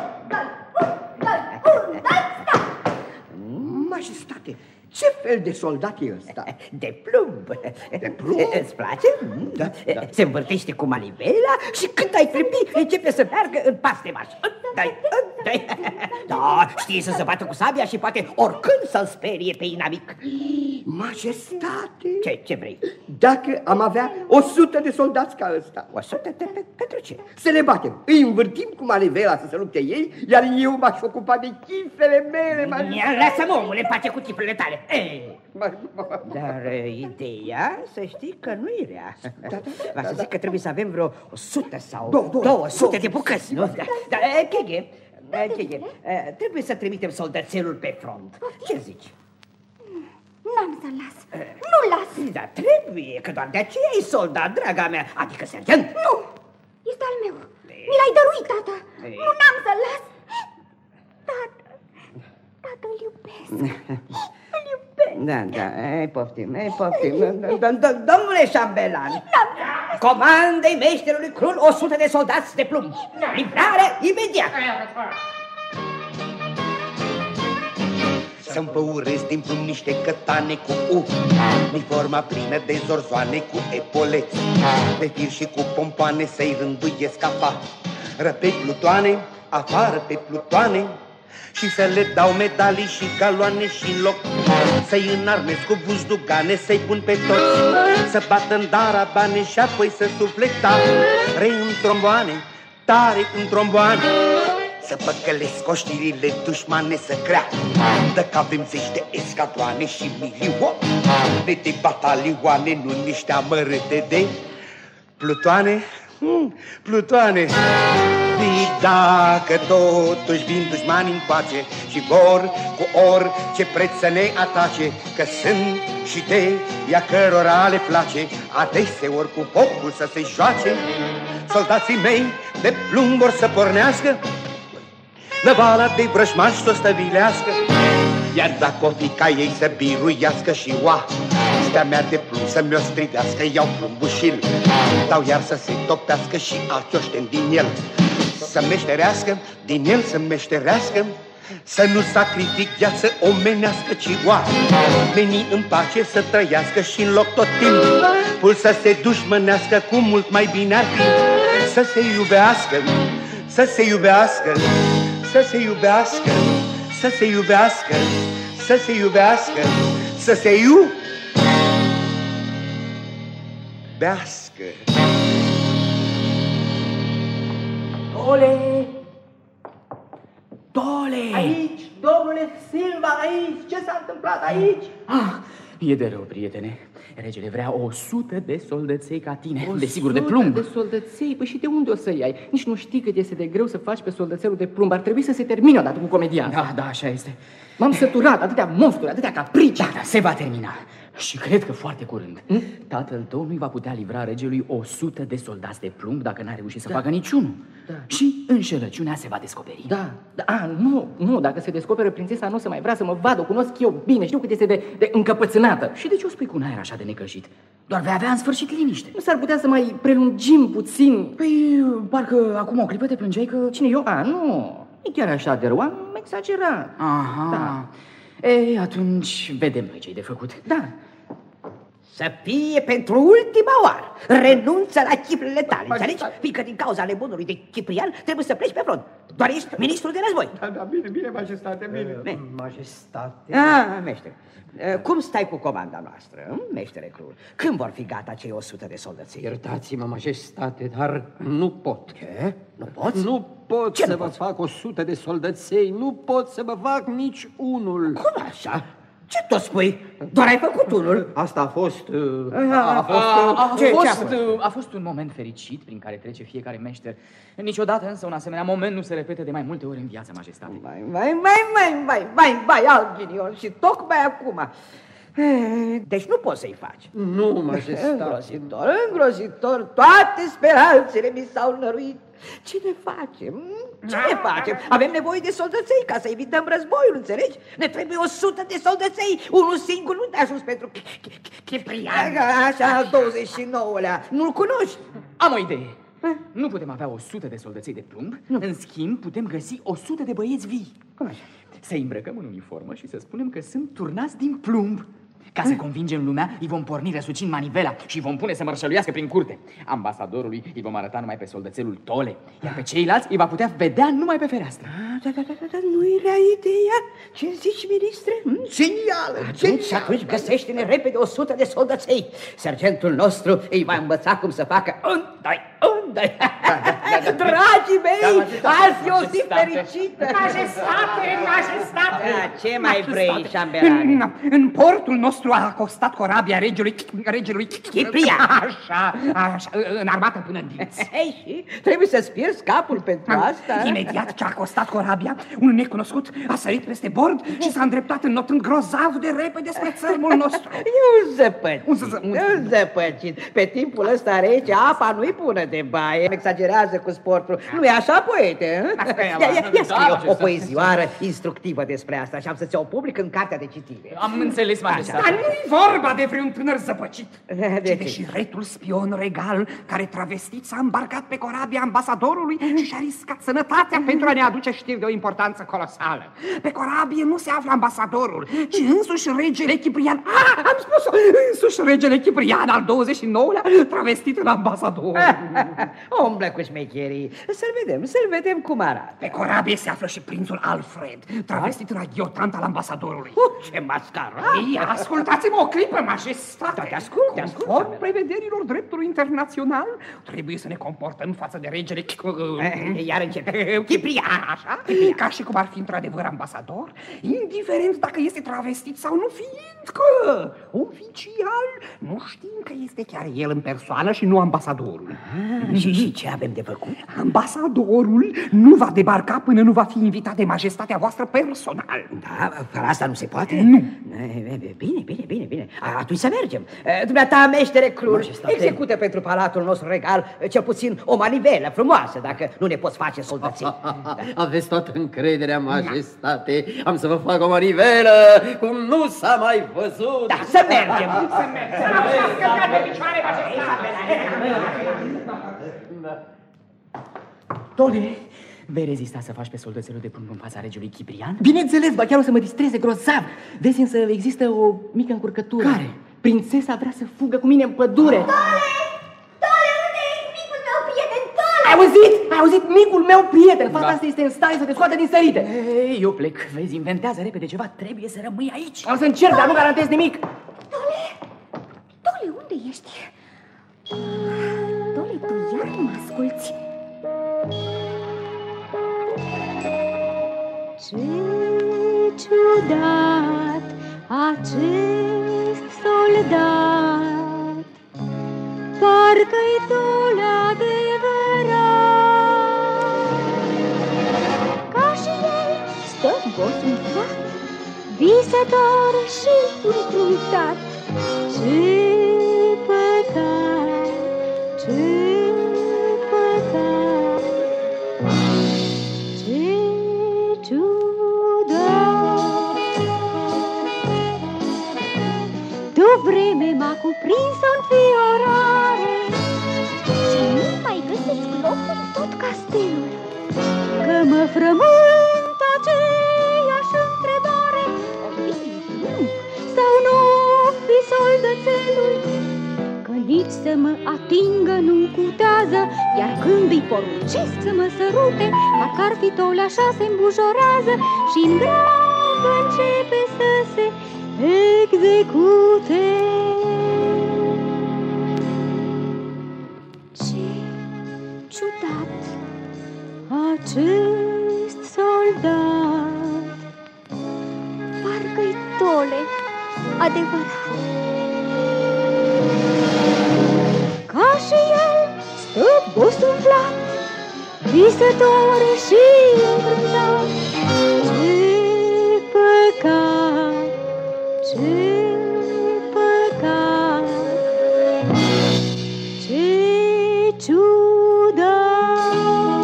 [SPEAKER 10] Majestate, ce fel de soldat e ăsta?
[SPEAKER 2] De plumb.
[SPEAKER 10] De plumb?
[SPEAKER 2] Îți place? Da. Se învârtește cu manivela și când ai clipi, începe să meargă în pas de marș. Da, știe să se bată cu sabia și poate oricând să-l sperie pe inamic.
[SPEAKER 10] Majestate!
[SPEAKER 2] Ce vrei?
[SPEAKER 10] Dacă am avea 100 de soldați ca ăsta.
[SPEAKER 2] 100? Pentru ce?
[SPEAKER 10] Să le batem, îi învârtim cu manivela să se lupte ei, iar eu m-aș ocupa de chiflele mele, majestate.
[SPEAKER 2] Lasă-mă, omule, pace cu chiflele tale. Dar ideea, să știi că nu e rea. Va să zic că trebuie să avem vreo 100 sau 200 de bucăți, nu? Dar, Cheghe, trebuie să trimitem soldățelul pe front. Ce zici?
[SPEAKER 5] N-am să-l las. Nu las.
[SPEAKER 2] Dar trebuie, că doar de aceea e soldat, draga mea, adică sergent.
[SPEAKER 5] Nu, este al meu. Mi l-ai dăruit, tată. Nu, n-am să-l las. Tată, îl iubesc. Îl iubesc.
[SPEAKER 2] poftim. Domnule șambelan, comandă-i meșterului Crul 100 de soldați de plumb. Livrare imediat.
[SPEAKER 11] Să-mi făuresc din plumb niște cătane cu U, mi forma plină de zorzoane cu epoleți, de fir și cu pompoane să-i rânduiesc afară pe plutoane, afară pe plutoane, și să le dau medalii și galoane și în loc să-i înarmez cu buzdugane, să-i pun pe toți să bată în darabane și apoi să sufle tare în tromboane, tare în tromboane. Să păcălesc oștirile dușmane, să creadă că avem zeci de escadroane și milioane de batalioane, nu niște amărâte de plutoane, plutoane. Dacă totuși vin dușmani încoace și vor cu orice preț să ne atace, că sunt și de ea cărora le place adeseori cu focul să se joace, soldații mei de plumb or să pornească, năvala de vrăjmași să o stăvilească, iar dacă o fi ca ei să biruiască și oastea mea de plumb să mi-o stridească, iau plumbul și-l dau iar să se topească și acioșten din el să meșterească, din el să meșterească, să nu sacrific viață omenească, ci oamenii în pace să trăiască și în loc tot timpul să se dușmănească, cu mult mai bine ar fi să se iubească, să se iubească, să se iubească, să se iubească, să se iubească, să se iubească.
[SPEAKER 9] Tole! Tole!
[SPEAKER 8] Aici, domnule Silva, aici! Ce s-a întâmplat aici?
[SPEAKER 9] E de rău, prietene. Regele vrea 100 de soldăței ca tine, desigur de plumb.
[SPEAKER 8] 100 de soldăței? Păi și de unde o să iei? Nici nu știi cât este de greu să faci pe soldățelul de plumb. Ar trebui să se termine odată cu comedia.
[SPEAKER 9] Da, așa este.
[SPEAKER 8] M-am săturat, atâtea monsturi, atâtea caprici.
[SPEAKER 9] Da, se va termina. Și cred că foarte curând. Tatăl tău nu-i va putea livra regelui 100 de soldați de plumb dacă n-a reușit să facă niciunul. Da. Și înșelăciunea se va descoperi.
[SPEAKER 8] Nu, dacă se descoperă prințesa nu o să mai vrea să mă vadă, o cunosc eu bine, știu cât este de încăpățânată.
[SPEAKER 9] Și de ce o spui cu un aer așa de necăjit? Doar vei avea în sfârșit liniște.
[SPEAKER 8] Nu s-ar putea să mai prelungim puțin?
[SPEAKER 9] Păi, parcă acum o clipă te plângeai că...
[SPEAKER 8] Cine, eu? Nu, e chiar așa de rău, am exagerat.
[SPEAKER 9] Aha.
[SPEAKER 8] Da.
[SPEAKER 9] Ei, atunci vedem noi ce-i de făcut.
[SPEAKER 8] Da.
[SPEAKER 2] Să fie pentru ultima oară. Renunță la chiflele tale, înțelegi? Fiindcă din cauza nebunului de Ciprian trebuie să pleci pe front. Doar ești ministru de război.
[SPEAKER 10] Da, bine, majestate, bine. Majestate.
[SPEAKER 2] Meștere. Cum stai cu comanda noastră, meștere Crul? Când vor fi gata cei 100 de soldății?
[SPEAKER 7] Iertați-mă, majestate, dar nu pot.
[SPEAKER 2] Ce? Nu poți?
[SPEAKER 7] Nu pot să vă fac 100 de soldăței, nu pot să vă fac nici unul.
[SPEAKER 2] Cum așa? Ce tot spui? Doar ai făcut unul.
[SPEAKER 7] Asta a fost...
[SPEAKER 9] A fost un moment fericit prin care trece fiecare meșter. Niciodată însă un asemenea moment nu se repete de mai multe ori în viață, majestate.
[SPEAKER 2] Vai, alt ghinion și tocmai acum. Deci nu poți să-i faci.
[SPEAKER 7] Nu, majestate.
[SPEAKER 2] Îngrozitor, toate speranțele mi s-au năruit. Ce ne facem? Avem nevoie de soldăței ca să evităm războiul, înțelegi? Ne trebuie 100 de soldăței. Unul singur nu te-a ajuns pentru Ciprian. Așa, al 29-lea. Nu-l cunoști?
[SPEAKER 9] Am o idee. Nu putem avea 100 de soldăței de plumb. În schimb, putem găsi 100 de băieți vii.
[SPEAKER 2] Cum așa?
[SPEAKER 9] Să-i îmbrăcăm în uniformă și să spunem că sunt turnați din plumb. Ca să convingem lumea, îi vom porni răsucind manivela și îi vom pune să mărșăluiască prin curte. Ambasadorului îi vom arăta numai pe soldățelul Tole, iar pe ceilalți îi va putea vedea numai pe fereastră.
[SPEAKER 2] Da, nu-i rea ideea. Ce zici, ministre? Genial! Atunci găsește-ne repede 100 de soldăței. Sergentul nostru îi va învăța cum să facă undoi. Dragii mei, azi e o zi fericită.
[SPEAKER 1] Majestate!
[SPEAKER 2] Ce mai vrei, șambelane?
[SPEAKER 1] În portul nostru a acostat corabia regelui
[SPEAKER 2] Ciprian.
[SPEAKER 1] Așa, înarmată până în dinți.
[SPEAKER 2] Și trebuie să-ți pierzi capul pentru asta?
[SPEAKER 1] Imediat ce a acostat corabia, un necunoscut a sărit peste bord și s-a îndreptat înotând grozav de repede spre țărmul nostru.
[SPEAKER 2] E un zăpăcit. Pe timpul ăsta rece, apa nu-i bună de baie. Exagerează cu sportul. nu-i așa, poete? Ia scrie o poezioară instructivă despre asta și am să ți-o public în cartea de citire.
[SPEAKER 9] Am înțeles, majestate.
[SPEAKER 1] Dar nu-i vorba de vreun tânăr zăpăcit, ci de șiretul spion regal care travestit s-a îmbarcat pe corabia ambasadorului și și-a riscat sănătatea pentru a ne aduce știri de o importanță colosală. Pe corabie nu se află ambasadorul, ci însuși regele Ciprian. Am spus-o! Însuși regele Ciprian al 29-lea, travestit în ambasador.
[SPEAKER 2] Umblă cu șmecherii. Să-l vedem cum arată.
[SPEAKER 1] Pe corabie se află și prințul Alfred, travestit în adiotant al ambasadorului.
[SPEAKER 2] Ce mascară!
[SPEAKER 1] Ascultați-mă o clipă, majestate.
[SPEAKER 2] Te ascult.
[SPEAKER 1] Conform prevederilor dreptului internațional, trebuie să ne comportăm față de regele
[SPEAKER 2] Iar începe. Ciprian,
[SPEAKER 1] așa? Ca și cum ar fi într-adevăr ambasador, indiferent dacă este travestit sau nu, fiindcă oficial nu știm că este chiar el în persoană și nu ambasadorul.
[SPEAKER 2] Și ce avem de făcut?
[SPEAKER 1] Ambasadorul nu va debarca până nu va fi invitat de majestatea voastră personal.
[SPEAKER 2] Da, fără asta nu se poate?
[SPEAKER 1] Nu.
[SPEAKER 2] Bine. Atunci să mergem. Dumneata, meștere Cluj, execută pentru palatul nostru regal cel puțin o manivelă frumoasă, dacă nu ne poți face soldății.
[SPEAKER 7] Aveți toată încrederea, majestate. Am să vă fac o manivelă cum nu s-a mai văzut.
[SPEAKER 2] Da, să mergem.
[SPEAKER 9] Tone, vei rezista să faci pe soldățelul de plumb în fața regelui Ciprian?
[SPEAKER 12] Bineînțeles, ba chiar o să mă distreze grozav. Vezi, însă există o mică încurcătură.
[SPEAKER 9] Care?
[SPEAKER 12] Prințesa vrea să fugă cu mine în pădure.
[SPEAKER 5] Tole, unde ești, micul meu prieten, Tole?
[SPEAKER 12] Ai auzit? Micul meu prieten. Fata asta este în stare să te scoată din sărite.
[SPEAKER 9] Ei, eu plec. Vezi, inventează repede ceva. Trebuie să rămâi aici.
[SPEAKER 12] O să încerc, dar nu garantez nimic.
[SPEAKER 5] Tole, unde ești? Tole, tu iar nu mă asculți.
[SPEAKER 13] Ce ciudat acest soldat, parcă-i Tole adevărat, ca și el stă bosunflat, visător și încruntat. Ce păcat, ce păcat, ce ciudat. De o vreme m-a cuprins o înfiorare
[SPEAKER 5] Și nu mai găsesc loc în tot castelul.
[SPEAKER 13] că mă frământ aceeași întrebare:
[SPEAKER 5] O fi plumb
[SPEAKER 13] sau nu fi soldățelul? Că nici să mă atingă nu-mi cutează, iar când îi poruncesc să mă sărute, parcă ar fi Tole așa se îmbujorează și în grab începe să se execute.
[SPEAKER 5] Ce ciudat
[SPEAKER 13] Acest soldat,
[SPEAKER 5] parcă-i Tole adevărat.
[SPEAKER 13] ca și el stă bosunflat, visător și încruntat. Ce păcat, ce păcat, ce ciudat.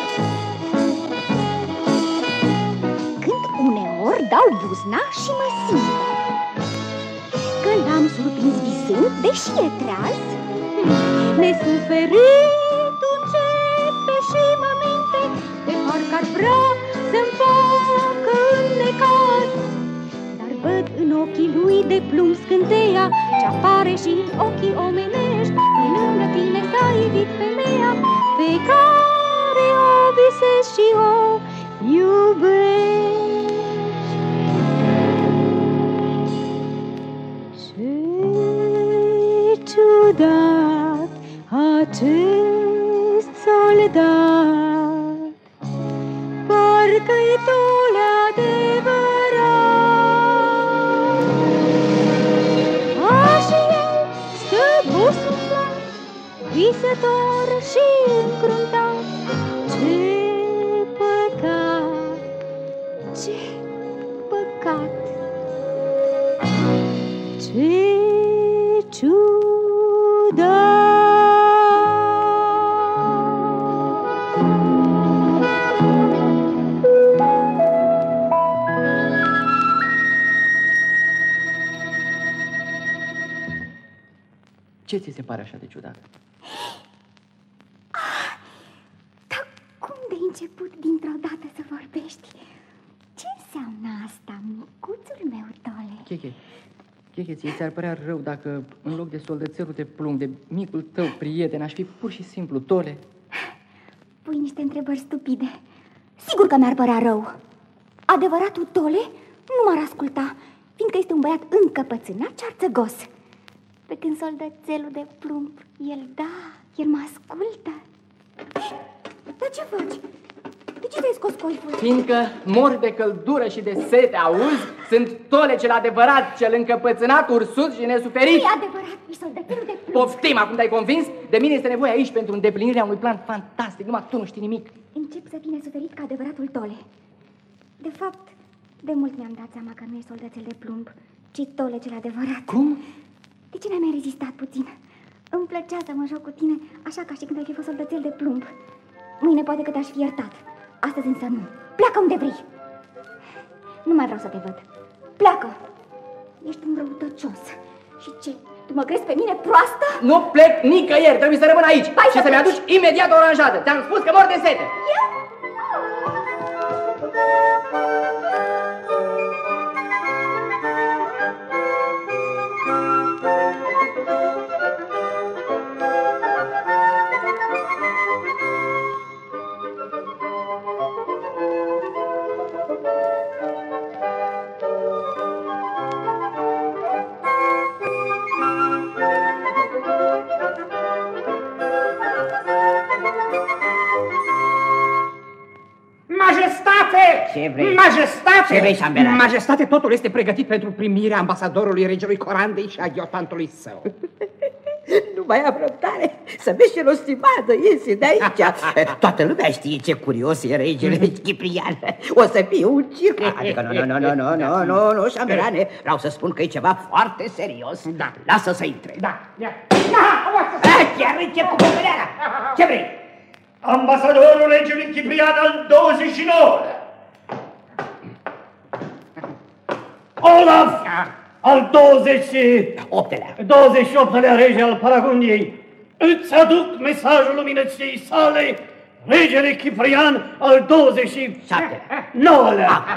[SPEAKER 5] Când uneori dau buzna și mă simt că l-am surprins visând, deși e treaz.
[SPEAKER 13] Nesuferit începe și mă minte, de parcă ar vrea să-mi facă în necaz. Dar văd în ochii lui de plumb scânteia ce apare și în ochii omenești. Pe lângă tine s-a ivit femeia pe care o visezi și o iubești. Ce ciudat acest soldat, parcă-i Tole adevărat, ca și el stă bosunflat, visător și încruntat. Ce păcat,
[SPEAKER 5] Ce păcat,
[SPEAKER 13] ce ciudat.
[SPEAKER 12] ți se pare așa de ciudat?
[SPEAKER 5] Dar cum de început dintr-o dată să vorbești? Ce înseamnă asta, micuțul meu, Tole?
[SPEAKER 12] Cheche, ți-ar părea rău dacă în loc de soldățelul de plumb, de micul tău prieten, aș fi pur și simplu Tole?
[SPEAKER 5] Pui niște întrebări stupide. Sigur că mi-ar părea rău. Adevăratul Tole nu m-ar asculta, fiindcă este un băiat încăpățânat și arțăgos. Pe când soldățelul de plumb, el mă ascultă. Dar ce faci? De ce ți-ai scos coiful?
[SPEAKER 12] Fiindcă mor de căldură și de sete, auzi? Sunt Tole cel adevărat, cel încăpățânat, ursus și nesuferit.
[SPEAKER 5] E adevărat, e soldățelul de plumb.
[SPEAKER 12] Poftim, acum te-ai convins? De mine este nevoie aici pentru îndeplinirea unui plan fantastic, numai tu nu știi nimic.
[SPEAKER 5] Încep să fii nesuferit ca adevăratul Tole. De fapt, de mult mi-am dat seama că nu e soldățel de plumb, ci Tole cel adevărat.
[SPEAKER 12] Cum?
[SPEAKER 5] De ce n-ai mai rezistat puțin? Îmi plăcea să mă joc cu tine, așa ca și când ai fi fost soldățel de plumb. Mâine poate că te-aș fi iertat. Astăzi însă nu. Pleacă unde vrei. Nu mai vreau să te văd. Pleacă. Ești un răutăcios. Și ce? Tu mă crezi pe mine proastă?
[SPEAKER 12] Nu plec nicăieri, trebuie să rămân aici.
[SPEAKER 5] Hai
[SPEAKER 12] și să-mi aduci imediat o oranjadă. Ți-am spus că mor de sete.
[SPEAKER 2] Ce vrei?
[SPEAKER 1] Majestate!
[SPEAKER 2] Ce vrei, șambelane?
[SPEAKER 1] Majestate, totul este pregătit pentru primirea ambasadorului regelui Corandei și a ghiotantului său.
[SPEAKER 2] Nu mai am răbdare să vezi ce rostimată iese de aici. Toată lumea știe ce curios e regele Ciprian. O să fie un circ. Adică nu, șambelane. Vreau să spun că e ceva foarte serios.
[SPEAKER 1] Da.
[SPEAKER 2] Lasă să intre.
[SPEAKER 1] Da.
[SPEAKER 2] Chiar încep cu poveleala. Ce vrei?
[SPEAKER 3] Ambasadorul regelui Ciprian al 29-lea. Olaf, al 28-lea rege al Paragundiei, îți aduc mesajul luminăției sale, regele Ciprian al 29-lea.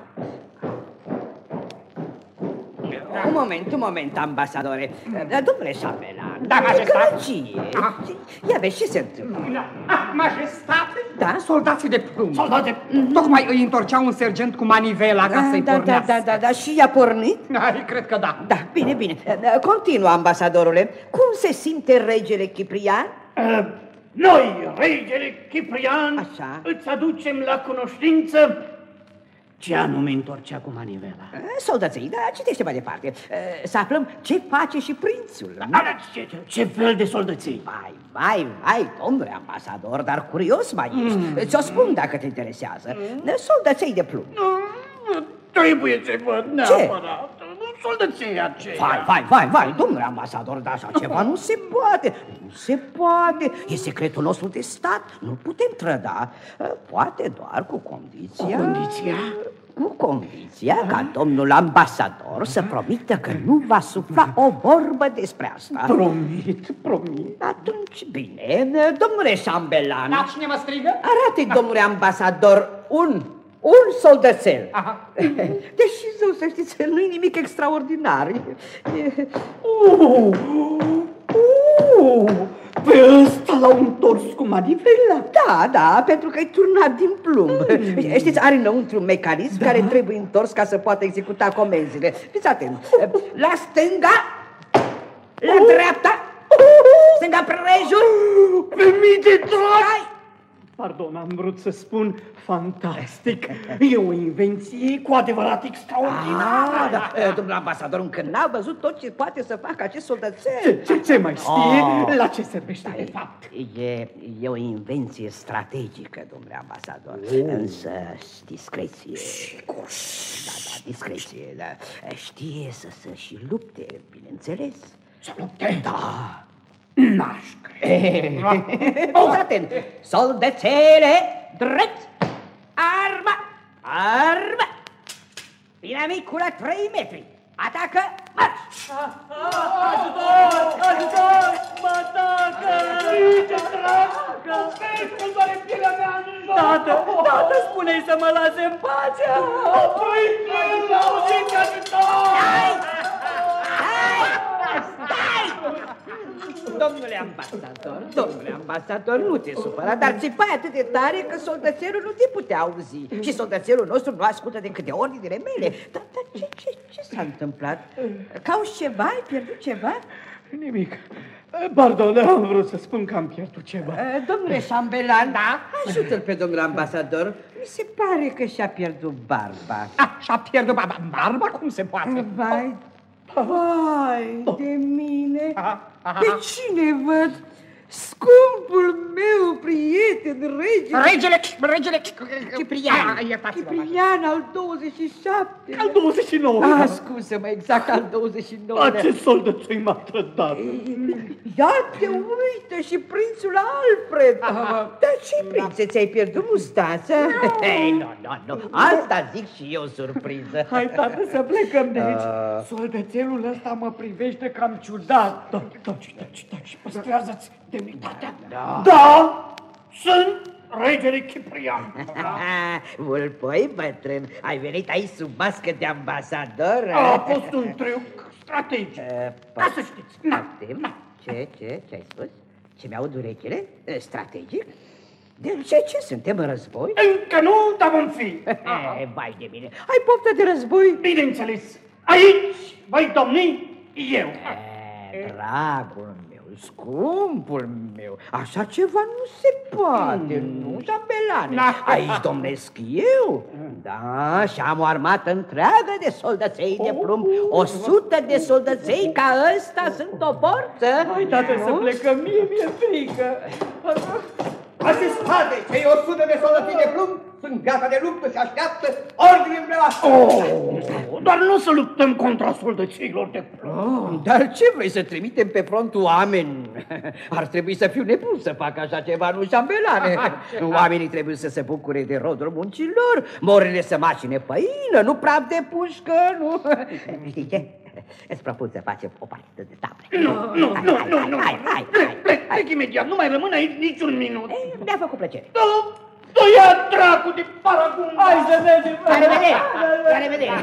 [SPEAKER 2] Un moment, ambasadore. Domnule șambelan.
[SPEAKER 1] Da, majestate.
[SPEAKER 2] Călăcie. Ia vezi ce se întâmplă.
[SPEAKER 1] Majestate?
[SPEAKER 2] Da?
[SPEAKER 1] Soldații de plumb. Tocmai îi întorceau un sergent cu manivela ca să-i pornească.
[SPEAKER 2] Da, și i-a pornit?
[SPEAKER 1] Cred că da.
[SPEAKER 2] Da, bine. Continuă, ambasadorule. Cum se simte regele Ciprian?
[SPEAKER 3] Noi, regele Ciprian,
[SPEAKER 2] Așa.
[SPEAKER 3] îți aducem la cunoștință ce anume întorcea cu manivela.
[SPEAKER 2] Soldăței, da, citește mai departe. Să aflăm ce face și prințul.
[SPEAKER 3] Ce fel de soldăței?
[SPEAKER 2] Vai, domnule ambasador, dar curios mai ești. Ți-o spun dacă te interesează. Soldăței de plumb.
[SPEAKER 3] Trebuie să văd neapărat. Soldăței aceea.
[SPEAKER 2] Vai, domnule ambasador, dar așa ceva nu se poate. Nu se poate. E secretul nostru de stat. Nu putem trăda. Poate doar cu condiția... Cu condiția ca domnul ambasador să promită că nu va sufla o vorbă despre asta.
[SPEAKER 3] Promit.
[SPEAKER 2] Atunci, bine, domnule șambelan.
[SPEAKER 1] Da, cine mă strigă?
[SPEAKER 2] Arată-i, domnule ambasador, un soldățel. Deși, zău, să știți, nu-i nimic extraordinar.
[SPEAKER 3] Pe ăsta l-au întors cu manivela?
[SPEAKER 2] Da, pentru că e turnat din plumb. Știți, are înăuntru un mecanism care trebuie întors ca să poată executa comenzile. Fiți atenți. La stânga, la dreapta, stânga prejur.
[SPEAKER 3] Pe mii de dragi! Pardon, am vrut să spun fantastic. E o invenție cu adevărat extraordinară.
[SPEAKER 2] Domnul ambasador încă n-a văzut tot ce poate să facă acest soldățel.
[SPEAKER 3] Ce mai știe? La ce servește de fapt?
[SPEAKER 2] E o invenție strategică, domnule ambasador. Însă discreție. Da, discreție. Știe să se și lupte, bineînțeles.
[SPEAKER 1] Să lupte?
[SPEAKER 2] Da.
[SPEAKER 1] N-aș crede.
[SPEAKER 2] Fiți atent! Soldățele, drept, arma! Inamicul la 3 metri. Atacă, marș!
[SPEAKER 4] Ajutor! Ajutor! Mă atacă! Ce tragă! Îmi doare pielea mea în jos! Tată, spune-i să mă lase în pace! Opriți-l! Auziți, ajutor!
[SPEAKER 2] Stai! Domnule ambasador, nu te supăra, dar țipai atât de tare că soldățelul nu te putea auzi. Și soldățelul nostru nu ascultă decât de ordinele mele. Dar ce s-a întâmplat? Cauți ceva? Ai pierdut ceva?
[SPEAKER 3] Nimic. Pardon, am vrut să spun că am pierdut ceva.
[SPEAKER 2] Domnule șambelan, da? Ajută-l pe domnul ambasador. Mi se pare că și-a pierdut barba.
[SPEAKER 1] Și-a pierdut barba? Cum se poate?
[SPEAKER 2] Vai de mine! Pe cine văd? Scumpul meu prieten,
[SPEAKER 1] Regele
[SPEAKER 2] Ciprian al 27.
[SPEAKER 3] Al 29.
[SPEAKER 2] Scuză-mă, exact al 29.
[SPEAKER 3] Ce soldățui m-a trădat.
[SPEAKER 2] Ia te uită și prințul Alfred. Dar ce, prințe, ți-ai pierdut mustața? Nu, asta zic și eu, surpriză.
[SPEAKER 4] Hai, tată, să plecăm de aici. Soldățelul ăsta mă privește cam ciudat. Taci, păstrează-ți demnitatea. Da, sunt regele Ciprian.
[SPEAKER 2] Vulpoi, bătrân, ai venit aici sub mască de ambasador?
[SPEAKER 4] A fost un triuc strategic, ca să știți.
[SPEAKER 2] Ce ai spus? Ce mi-aud urechile? Strategic? De ce suntem în război?
[SPEAKER 4] Încă nu, dar vom fi.
[SPEAKER 2] Vai de mine, ai poftă de război?
[SPEAKER 4] Bineînțeles, aici voi domni eu.
[SPEAKER 2] Dragul meu, scumpul meu, așa ceva nu se poate, nu, șambelane. Aici domnesc eu? Da, și am o armată întreagă de soldăței de plumb. 100 de soldăței ca ăsta sunt o forță.
[SPEAKER 4] Hai, tată, să plecăm, mi-e frică.
[SPEAKER 10] Asistade, cei 100 de soldății de plumb sunt gata de luptă și așteaptă ordine vreau.
[SPEAKER 4] Doar nu să luptăm contra soldăților de plumb.
[SPEAKER 2] Dar ce vrei să trimitem pe front oameni? Ar trebui să fiu nebun să fac așa ceva, nu șambelane. Oamenii trebuie să se bucure de rodul muncilor, morile să macine făină, nu praf de pușcă, nu. Știi ce? Îți propun să facem o partidă de tabre.
[SPEAKER 4] Nu. Plec imediat, nu mai rămân aici niciun minut.
[SPEAKER 2] Mi-a făcut plăcere.
[SPEAKER 4] Tu ia dracu de paragun. Hai să mergem.
[SPEAKER 2] La revedere.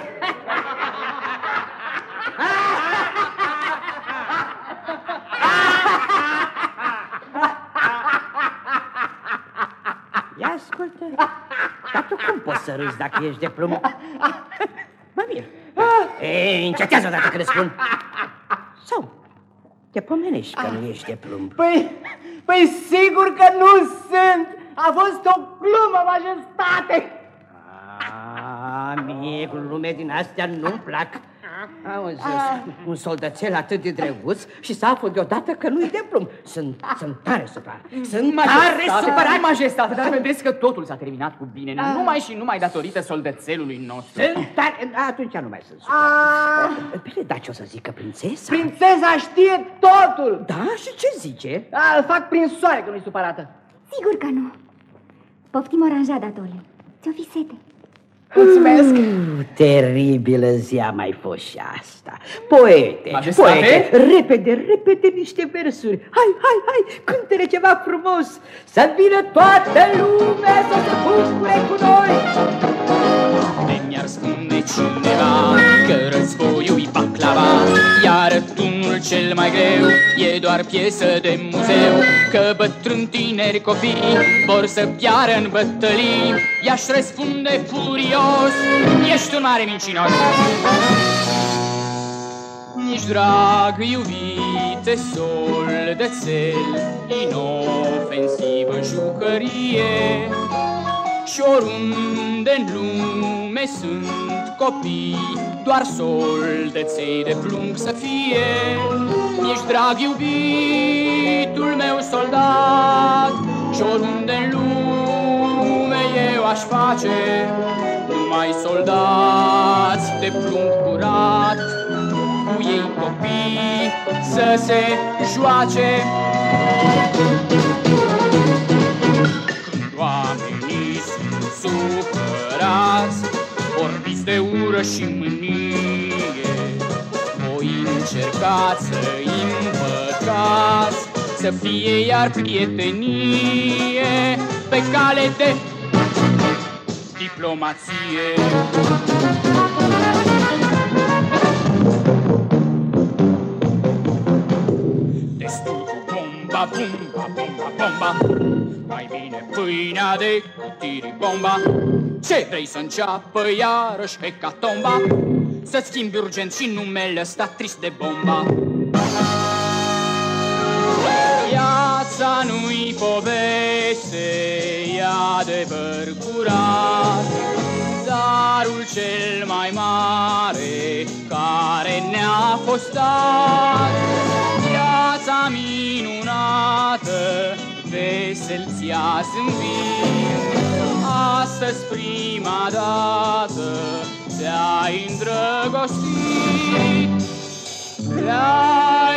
[SPEAKER 2] Ia ascultă, dar tu cum poți să râzi dacă ești de plumb? Mă mir. Încetează odată când spun. Sau te pomenești că nu ești de plumb?
[SPEAKER 4] Păi sigur că nu sunt. A fost o glumă, majestate.
[SPEAKER 2] Mie glume din astea nu-mi plac. Auzi, un soldățel atât de drăguț și să aflu deodată că nu-i de plumb. Sunt tare supărat.
[SPEAKER 9] Majestate, dar vedeți că totul s-a terminat cu bine, numai datorită soldățelului nostru.
[SPEAKER 2] Atunci nu mai sunt supărat. Bine, dar ce o să zică prințesa?
[SPEAKER 4] Prințesa știe totul.
[SPEAKER 2] Da? Și ce zice?
[SPEAKER 4] Îl fac prin soare că nu-i supărată.
[SPEAKER 5] Sigur că nu. Poftim oranjada, Tole. Ți-o fi sete.
[SPEAKER 4] Mulțumesc.
[SPEAKER 2] Teribilă zi a mai fost și asta. Poete, repede niște versuri. Hai, cântă-le ceva frumos. Să vină toată lumea să se bucure cu noi.
[SPEAKER 8] Mi-ar spune cineva că războiul-i baclava, iar tunul cel mai greu e doar piesă de muzeu. Că bătrâni, tineri, copii vor să piară în bătălii. I-aș răspunde furios: ești un mare mincinos. Nici drag, iubite, soldățel, inofensivă jucărie. Și oriunde-n lume sunt copii, doar soldăței de plumb să fie. Ești drag, iubitul meu soldat, și oriunde-n lume eu aș face numai soldați de plumb curat, cu ei copii să se joace. Oamenii sunt supărați, vorbiți de ură și mânie,
[SPEAKER 9] apucați să-i împăcați, să fie iar prietenie pe cale de diplomație. Destul cu bomba, bomba, bomba, bomba, mai bine pâinea decât tiribomba. Ce vrei să înceapă iarăși hecatomba? Să-ți schimbi urgent și numele ăsta trist de bomba. Viața nu-i poveste, e adevăr curat, darul cel mai mare care ne-a fost dat. Viața minunată, vesel ți-a zâmbit, astăzi prima dată te-ai îndrăgostit.